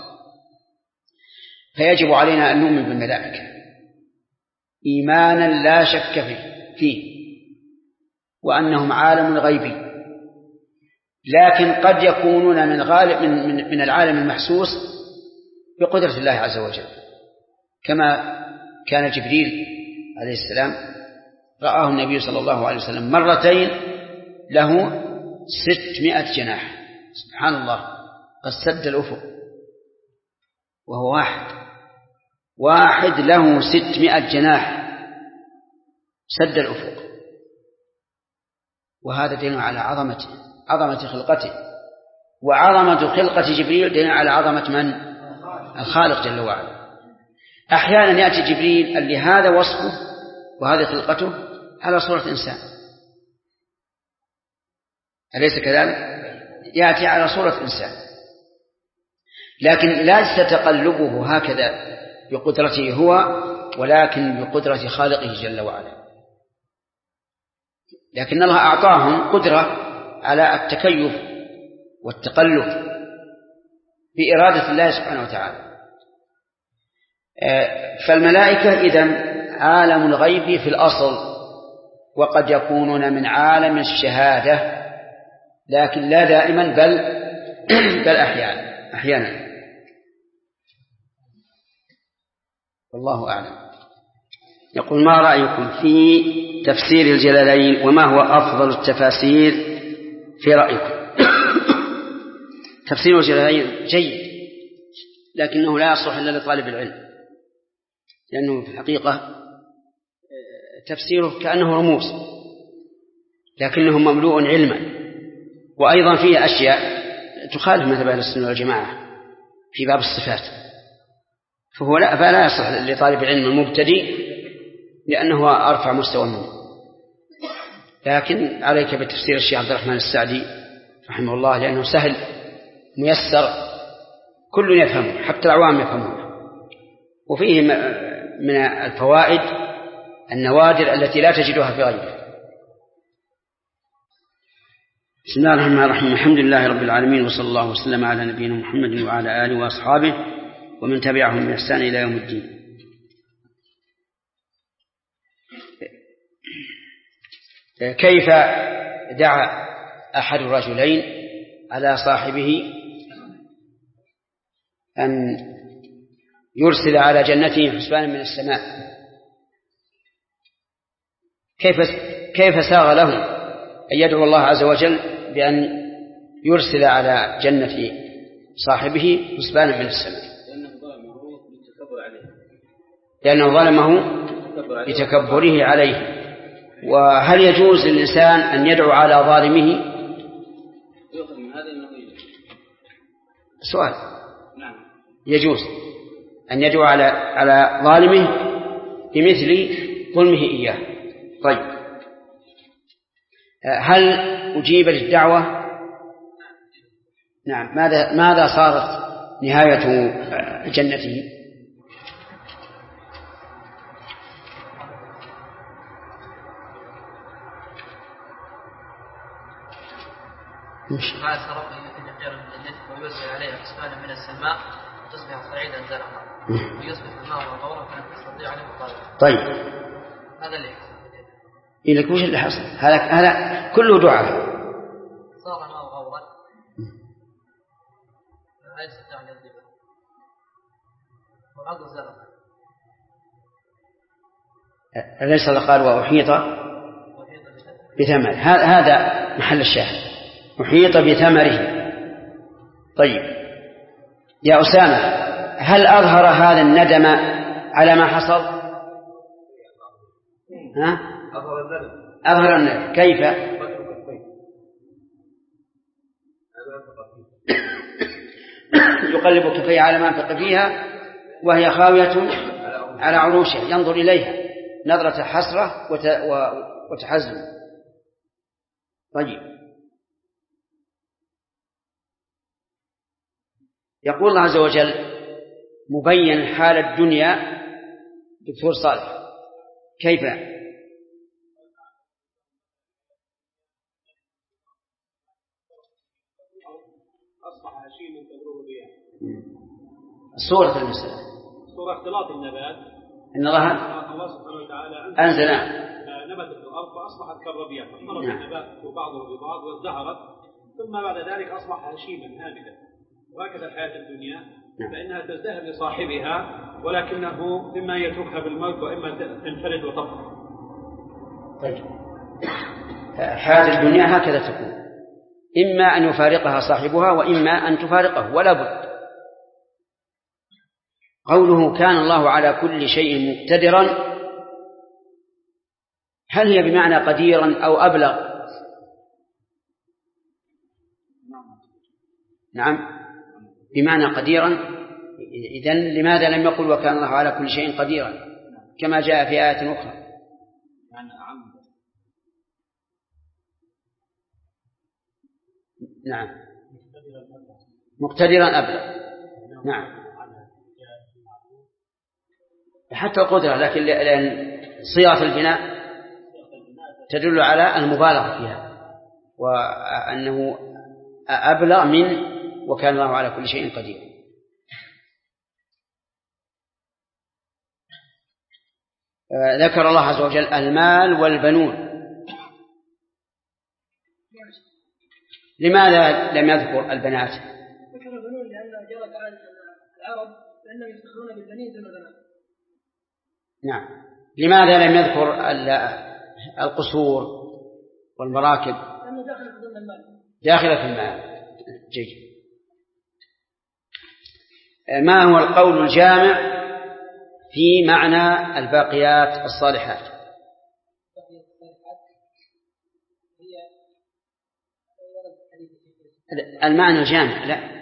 فيجب علينا أن نؤمن بالملائكة إيمانا لا شك فيه، وأنهم عالم غيبي، لكن قد يكونون من العالم المحسوس بقدرة الله عز وجل، كما كان جبريل عليه السلام رآه النبي صلى الله عليه وسلم مرتين له 600 جناح، سبحان الله، قد سد الأفق، وهو واحد له 600 جناح سد الأفق. وهذا دليل على عظمة خلقته، وعظمة خلقة جبريل دليل على عظمة من؟ الخالق جل وعلا. أحيانا يأتي جبريل اللي هذا وصفه وهذه خلقته على صورة إنسان، أليس كذلك؟ يأتي على صورة إنسان، لكن ليس تقلبه هكذا بقدرته هو، ولكن بقدرة خالقه جل وعلا. لكن الله أعطاهم قدرة على التكيف والتقلب بإرادة الله سبحانه وتعالى. فالملائكة إذن عالم الغيب في الأصل، وقد يكونون من عالم الشهادة، لكن لا دائما بل أحيانا. والله أعلم. يقول: ما رأيكم في تفسير الجلالين، وما هو أفضل التفاسير في رأيكم؟ تفسير وجهين جيد، لكنه لا يصلح إلا لطالب العلم، لأنه في الحقيقة تفسيره كأنه رموز، لكنه مملوء علما، وأيضا فيه أشياء تخالف مذهب أهل السنة والجماعة في باب الصفات، فلا يصح لطالب العلم المبتدئ لأنه أرفع مستوى منه. لكن عليك بتفسير الشيخ عبد الرحمن السعدي رحمه الله، لأنه سهل ميسر، كل يفهمه حتى العوام يفهمونه، وفيه من الفوائد النوادر التي لا تجدها في غيره. بسم الله الرحمن الرحيم، الحمد لله رب العالمين، وصلى الله وسلم على نبينا محمد وعلى آله وأصحابه ومن تبعهم بإحسان إلى يوم الدين. كيف دعا أحد الرجلين على صاحبه أن يرسل على جنته حسبانا من السماء؟ كيف ساغ له أن يدعو الله عز وجل بأن يرسل على جنة صاحبه حسبانا من السماء؟ لأنه ظلمه بتكبره عليه. وهل يجوز للإنسان أن يدعو على ظالمه؟ سؤال. يجوز أن يدعو على ظالمه بمثل ظلمه إياه. طيب، هل أجيب للدعوة؟ نعم. ماذا صارت نهاية جنته؟ بعد سرق يمكن خيرا من جنته ويوزع عليها حسبانا من السماء تصبح صعيدا زرقا ويصبح الماء غورا فلا تستطيع عليه مطالبه. طيب، هذا اللي حصل. لك وش اللي حصل؟ هذا كله دعاء. صار الماء غورا لا يستطيع أن يضربه وعض زرقا. أليس قال وأحيط بثمره؟ هذا محل الشاهد، أحيط بثمره. طيب يا أسامة، هل أظهر هذا الندم على ما حصل؟ أظهر الندم. كيف؟ يقلب كفيه على ما أنفق فيها وهي خاوية على عروشها، ينظر إليها نظرة حسرة وتحزن. طيب، يقول الله عز وجل مبين حال الدنيا. دكتور صالح، كيف؟ أصبح هشيما تمر الرياح. صورة المسألة صورة اختلاط النبات، إن الله سبحانه وتعالى أنزل نبت في الأرض فأصبحت كالربيع، فاختلط النبات بعضه ببعض وازدهرت، ثم بعد ذلك أصبح هشيما هابدا. وهكذا الحياة الدنيا، فإنها تزدهر لصاحبها، ولكنه إما يتركها بالموت وإما تنفرد وتبقى. طيب، حياة الدنيا هكذا تكون، إما أن يفارقها صاحبها وإما أن تفارقه، ولا بد. قوله كان الله على كل شيء مقتدرا، هل هي بمعنى قديرا أو أبلغ؟ نعم، بمعنى قديرا. إذن لماذا لم يقل وكان الله على كل شيء قديرا كما جاء في آية أخرى؟ نعم، مقتدرا أبلغ. نعم، حتى القدرة، لكن لأن صيغة البناء تدل على المبالغة فيها، وأنه أبلغ من وكان الله على كل شيء قدير. ذكر الله عز وجل المال والبنون، لماذا لم يذكر البنات؟ ذكر البنون لأن جرت عادة العرب فإنهم يفتخرون بالبنين دون البنات. نعم. لماذا لم يذكر القصور والمراكب؟ لأنه داخل في ضمن المال. داخلة في المال. جيد. ما هو القول الجامع في معنى الباقيات الصالحات؟ المعنى الجامع لا،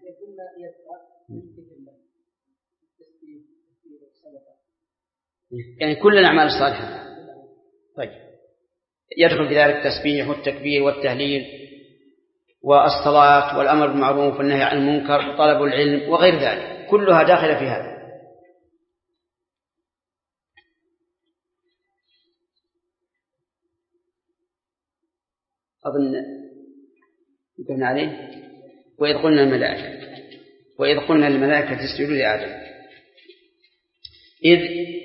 يعني كل الأعمال الصالحة. طيب يدخل في ذلك التسبيح والتكبير والتهليل والصلاة والأمر بالمعروف والنهي عن المنكر وطلب العلم وغير ذلك، كلها داخلة في هذا. أظن قلنا عليه وإذ قلنا الملائكة اسجدوا لآدم. إذ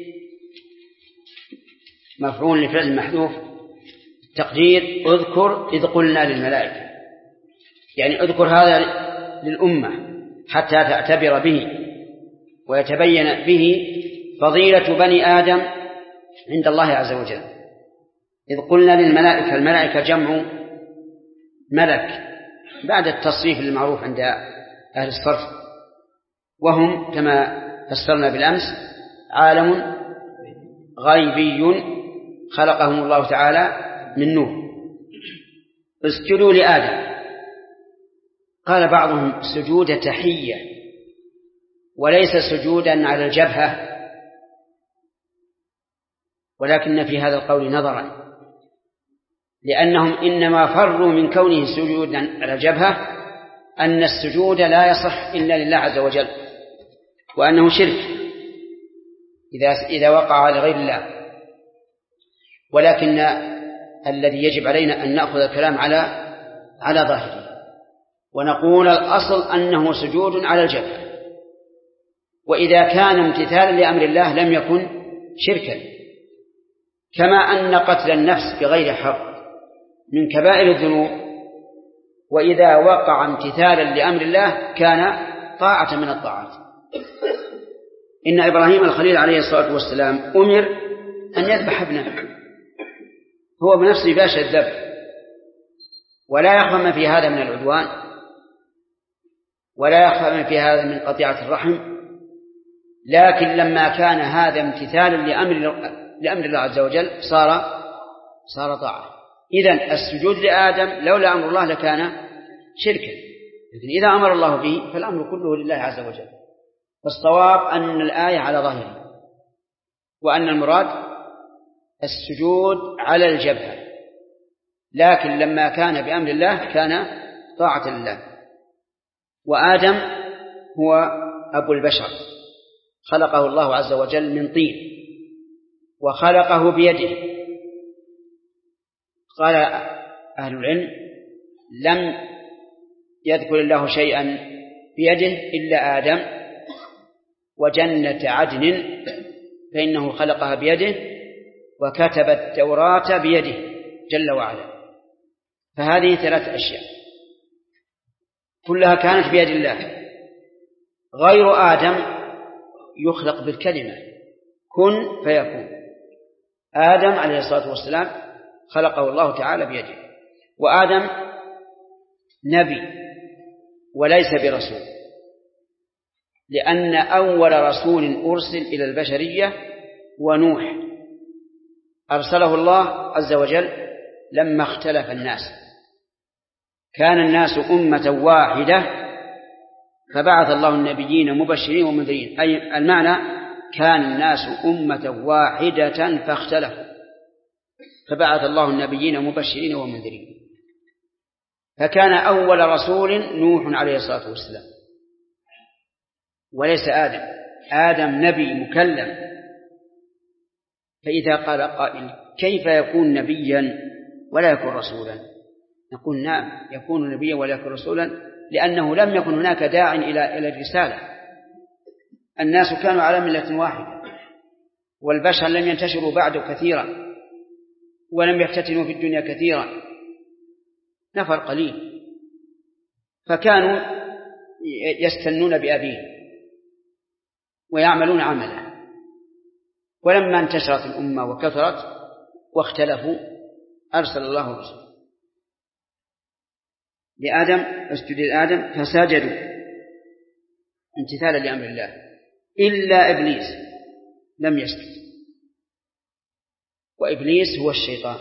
مفعول لفعل محذوف، تقدير اذكر إذ قلنا للملائكة، يعني اذكر هذا للأمة حتى تعتبر به ويتبين به فضيلة بني آدم عند الله عز وجل. إذ قلنا للملائكة، الملائكة جمع ملك بعد التصريف المعروف عند أهل الصرف، وهم كما فسرنا بالأمس عالم غيبي خلقهم الله تعالى من نور. اسجدوا لآدم، قال بعضهم سجود تحية وليس سجودا على الجبهة، ولكن في هذا القول نظرا، لأنهم إنما فروا من كونه سجودا على الجبهة أن السجود لا يصح إلا لله عز وجل، وأنه شرك إذا وقع لغير الله. ولكن الذي يجب علينا أن نأخذ الكلام على ظاهره ونقول الأصل أنه سجود على الجبهة، وإذا كان امتثالا لأمر الله لم يكن شركا، كما أن قتل النفس بغير حق من كبائر الذنوب، وإذا وقع امتثالا لأمر الله كان طاعة من الطاعات. إن إبراهيم الخليل عليه الصلاة والسلام أمر أن يذبح ابنه، هو بنفسه باشا الذبح، ولا يخفى ما في هذا من العدوان، ولا يخفى ما في هذا من قطيعة الرحم، لكن لما كان هذا امتثالا لأمر الله عز وجل صار طاعة. إذن السجود لآدم لولا أمر الله لكان شركا، لكن إذا أمر الله به فالأمر كله لله عز وجل. فالصواب أن الآية على ظاهره، وأن المراد السجود على الجبهة، لكن لما كان بأمر الله كان طاعة لله. وآدم هو أبو البشر، خلقه الله عز وجل من طين وخلقه بيده. قال أهل العلم لم يذكر الله شيئا بيده إلا آدم وجنة عدن فإنه خلقها بيده، وكتب التوراة بيده جل وعلا. فهذه 3 أشياء كلها كانت بيد الله. غير آدم يخلق بالكلمة كن فيكون. آدم عليه الصلاة والسلام خلقه الله تعالى بيده، وآدم نبي وليس برسول، لأن أول رسول أرسل إلى البشرية ونوح أرسله الله عز وجل لما اختلف الناس. كان الناس أمة واحدة فبعث الله النبيين مبشرين ومنذرين، أي المعنى كان الناس أمة واحدة فاختلفوا فبعث الله النبيين مبشرين ومنذرين. فكان أول رسول نوح عليه الصلاة والسلام وليس آدم نبي مكلم. فإذا قال قائل كيف يكون نبيا ولا يكون رسولا؟ نقول نعم يكون نبيا ولا يكون رسولا، لأنه لم يكن هناك داع إلى الرسالة. الناس كانوا على ملة واحدة، والبشر لم ينتشروا بعد كثيرا، ولم يفتتنوا في الدنيا كثيرا، نفر قليل، فكانوا يستنون بأبيه ويعملون عمله. ولما انتشرت الأمة وكثرت واختلفوا أرسل الله الرسول لآدم اسجد لآدم فسجدوا. امتثالا لأمر الله، إلا إبليس لم يسجد، وإبليس هو الشيطان،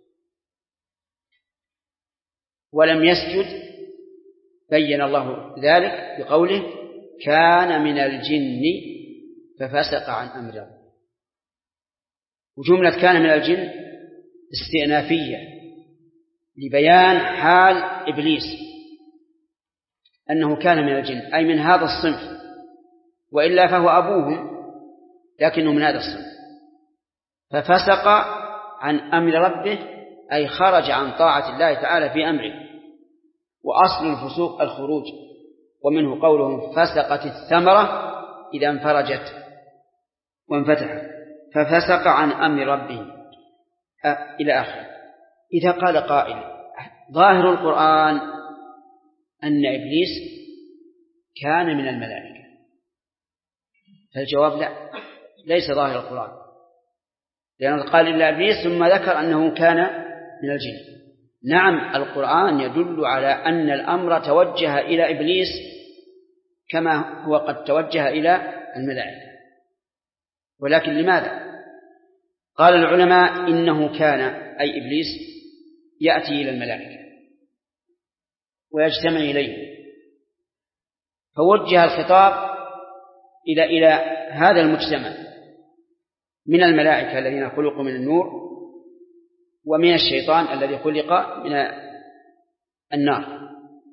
ولم يسجد بين الله ذلك بقوله كان من الجن ففسق عن أمر ربه. وجملة كان من الجن استئنافية لبيان حال إبليس أنه كان من الجن، أي من هذا الصنف، وإلا فهو أبوهم لكنه من هذا الصنف. ففسق عن أمر ربه أي خرج عن طاعة الله تعالى في أمره، وأصل الفسوق الخروج، ومنه قوله فسقت الثمرة إذا انفرجت وانفتحت، ففسق عن أمر ربه إلى آخره. إذا قال قائل ظاهر القرآن أن إبليس كان من الملائكة، فالجواب لا، ليس ظاهر القرآن، لأنه قال إلا إبليس ثم ذكر أنه كان من الجن. نعم القرآن يدل على أن الأمر توجه إلى إبليس كما هو قد توجه إلى الملائكة، ولكن لماذا؟ قال العلماء إنه كان أي إبليس يأتي إلى الملائكة ويجتمع إليه، فوجه الخطاب إلى هذا المجتمع من الملائكة الذين خلقوا من النور، ومن الشيطان الذي خلق من النار.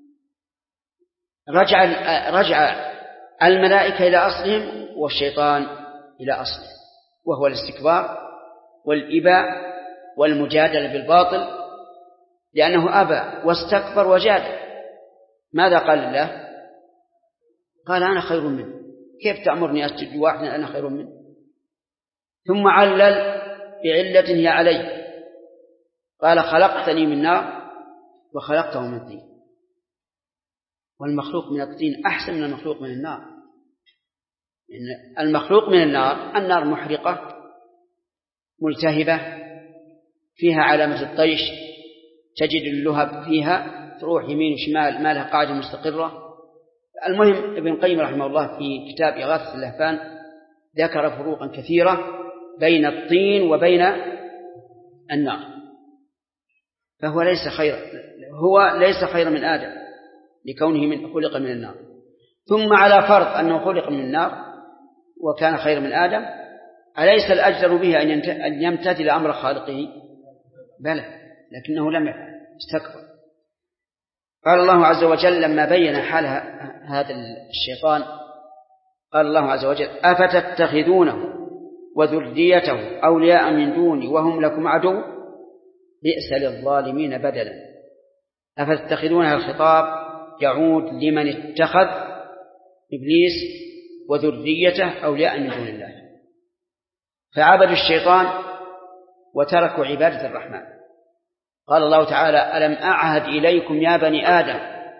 رجع الملائكة إلى أصلهم والشيطان إلى أصله، وهو الاستكبار والإباء والمجادلة بالباطل، لأنه أبى واستكبر وجادل. ماذا قال الله؟ قال أنا خير منه، كيف تأمرني أسجد واحد أنا خير منه؟ ثم علل بعلة هي علي، قال خلقتني من نار وخلقته من طين، والمخلوق من الطين أحسن من المخلوق من النار. إن المخلوق من النار محرقة ملتهبة فيها علامة الطيش، تجد اللهب فيها تروح يمين وشمال ما لها قاعدة مستقرة. المهم ابن القيم رحمه الله في كتاب إغاثة اللهفان ذكر فروقا كثيرة بين الطين وبين النار، فهو ليس خير من آدم لكونه خلق من النار. ثم على فرض أنه خلق من النار وكان خير من آدم، أليس الأجدر به أن يمتثل أمر خالقه؟ بلى، لكنه لم يفعل، استكبر. قال الله عز وجل لما بين حال هذا الشيطان، قال الله عز وجل أفتتخذونه وذريته أولياء من دوني وهم لكم عدو بئس للظالمين بدلا. أفتتخذونها الخطاب يعود لمن اتخذ إبليس وذريته أولياء من دون الله، فعبدوا الشيطان وتركوا عبادة الرحمن. قال الله تعالى ألم أعهد إليكم يا بني آدم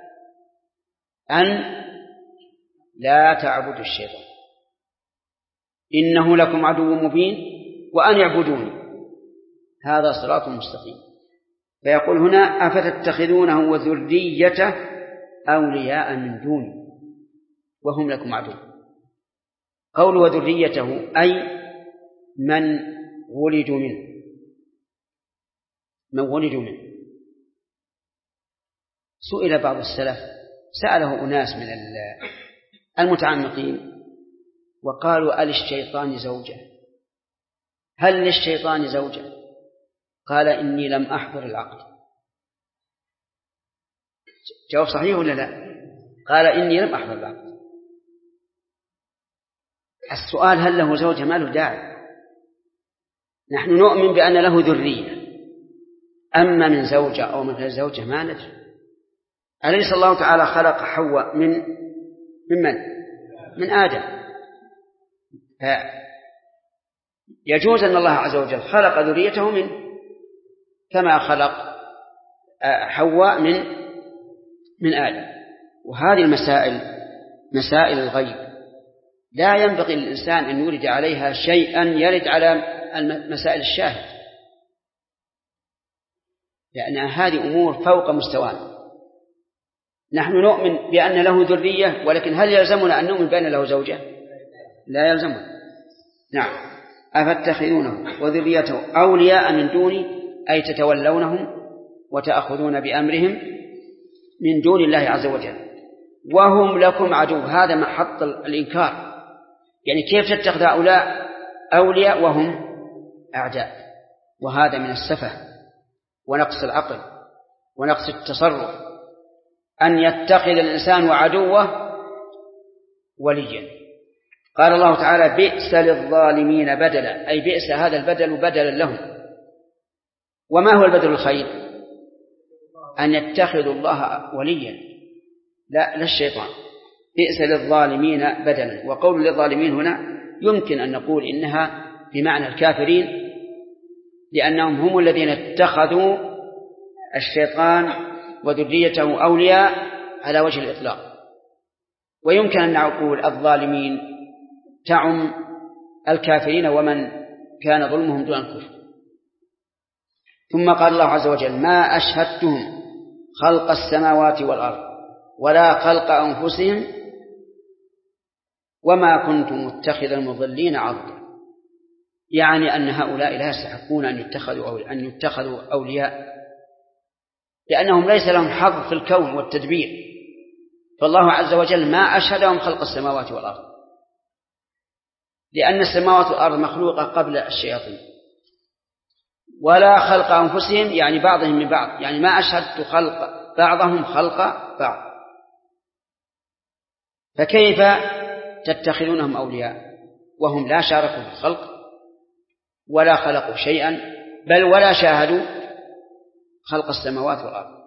أن لا تعبدوا الشيطان إنه لكم عدو مبين وأن يعبدوني هذا صراط مستقيم. فيقول هنا أفتتخذونه وذريته أولياء من دوني وهم لكم عدو. قول وذريته أي من ولدوا منه. سئل بعض السلف، سأله أناس من المتعمقين وقالوا للشيطان زوجة؟ هل للشيطان زوجة؟ قال إني لم أحضر العقد. جواب صحيح ولا لا؟ قال إني لم أحضر العقد. السؤال هل له زوجة ما له داعي، نحن نؤمن بأن له ذرية، أما من زوجة أو من غير زوجة ما ندري. أليس الله تعالى خلق حواء من آدم؟ يجوز أن الله عز وجل خلق ذريته منه كما خلق حواء من آدم. وهذه المسائل مسائل الغيب لا ينبغي للإنسان أن يورد عليها شيئا يرد على مسائل الشاهد، لأن هذه أمور فوق مستوانا. نحن نؤمن بأن له ذرية، ولكن هل يلزمنا أن نؤمن بأن له زوجة؟ لا يلزمنا. نعم. أفتخذونه وذريته أولياء من دوني، أي تتولونهم وتأخذون بأمرهم من دون الله عز وجل، وهم لكم عدو. هذا محط الإنكار، يعني كيف تتخذ هؤلاء أولياء وهم أعداء؟ وهذا من السفه ونقص العقل ونقص التصرف، أن يتخذ الإنسان عدوه وليا. قال الله تعالى: بئس للظالمين بدلا، أي بئس هذا البدل بدلا لهم. وما هو البدل الخير؟ أن يتخذوا الله وليا، لا الشيطان. بئس للظالمين بدلا. وقول للظالمين هنا يمكن أن نقول إنها بمعنى الكافرين، لأنهم هم الذين اتخذوا الشيطان وذريته أولياء على وجه الإطلاق. ويمكن أن نقول الظالمين تعم الكافرين ومن كان ظلمهم دون الكفر. ثم قال الله عز وجل: ما أشهدتهم خلق السماوات والأرض ولا خلق أنفسهم وما كنت متخذ المضلين عضدا. يعني أن هؤلاء لا يستحقون أن يتخذوا أولياء، لأنهم ليس لهم حظ في الكون والتدبير. فالله عز وجل ما أشهدهم خلق السماوات والأرض، لأن السماوات والأرض مخلوقة قبل الشياطين. ولا خلق أنفسهم، يعني بعضهم من بعض، يعني ما أشهدت خلق بعضهم خلق بعض. فكيف تتخذونهم أولياء وهم لا شاركوا في الخلق ولا خلقوا شيئا، بل ولا شاهدوا خلق السماوات والأرض؟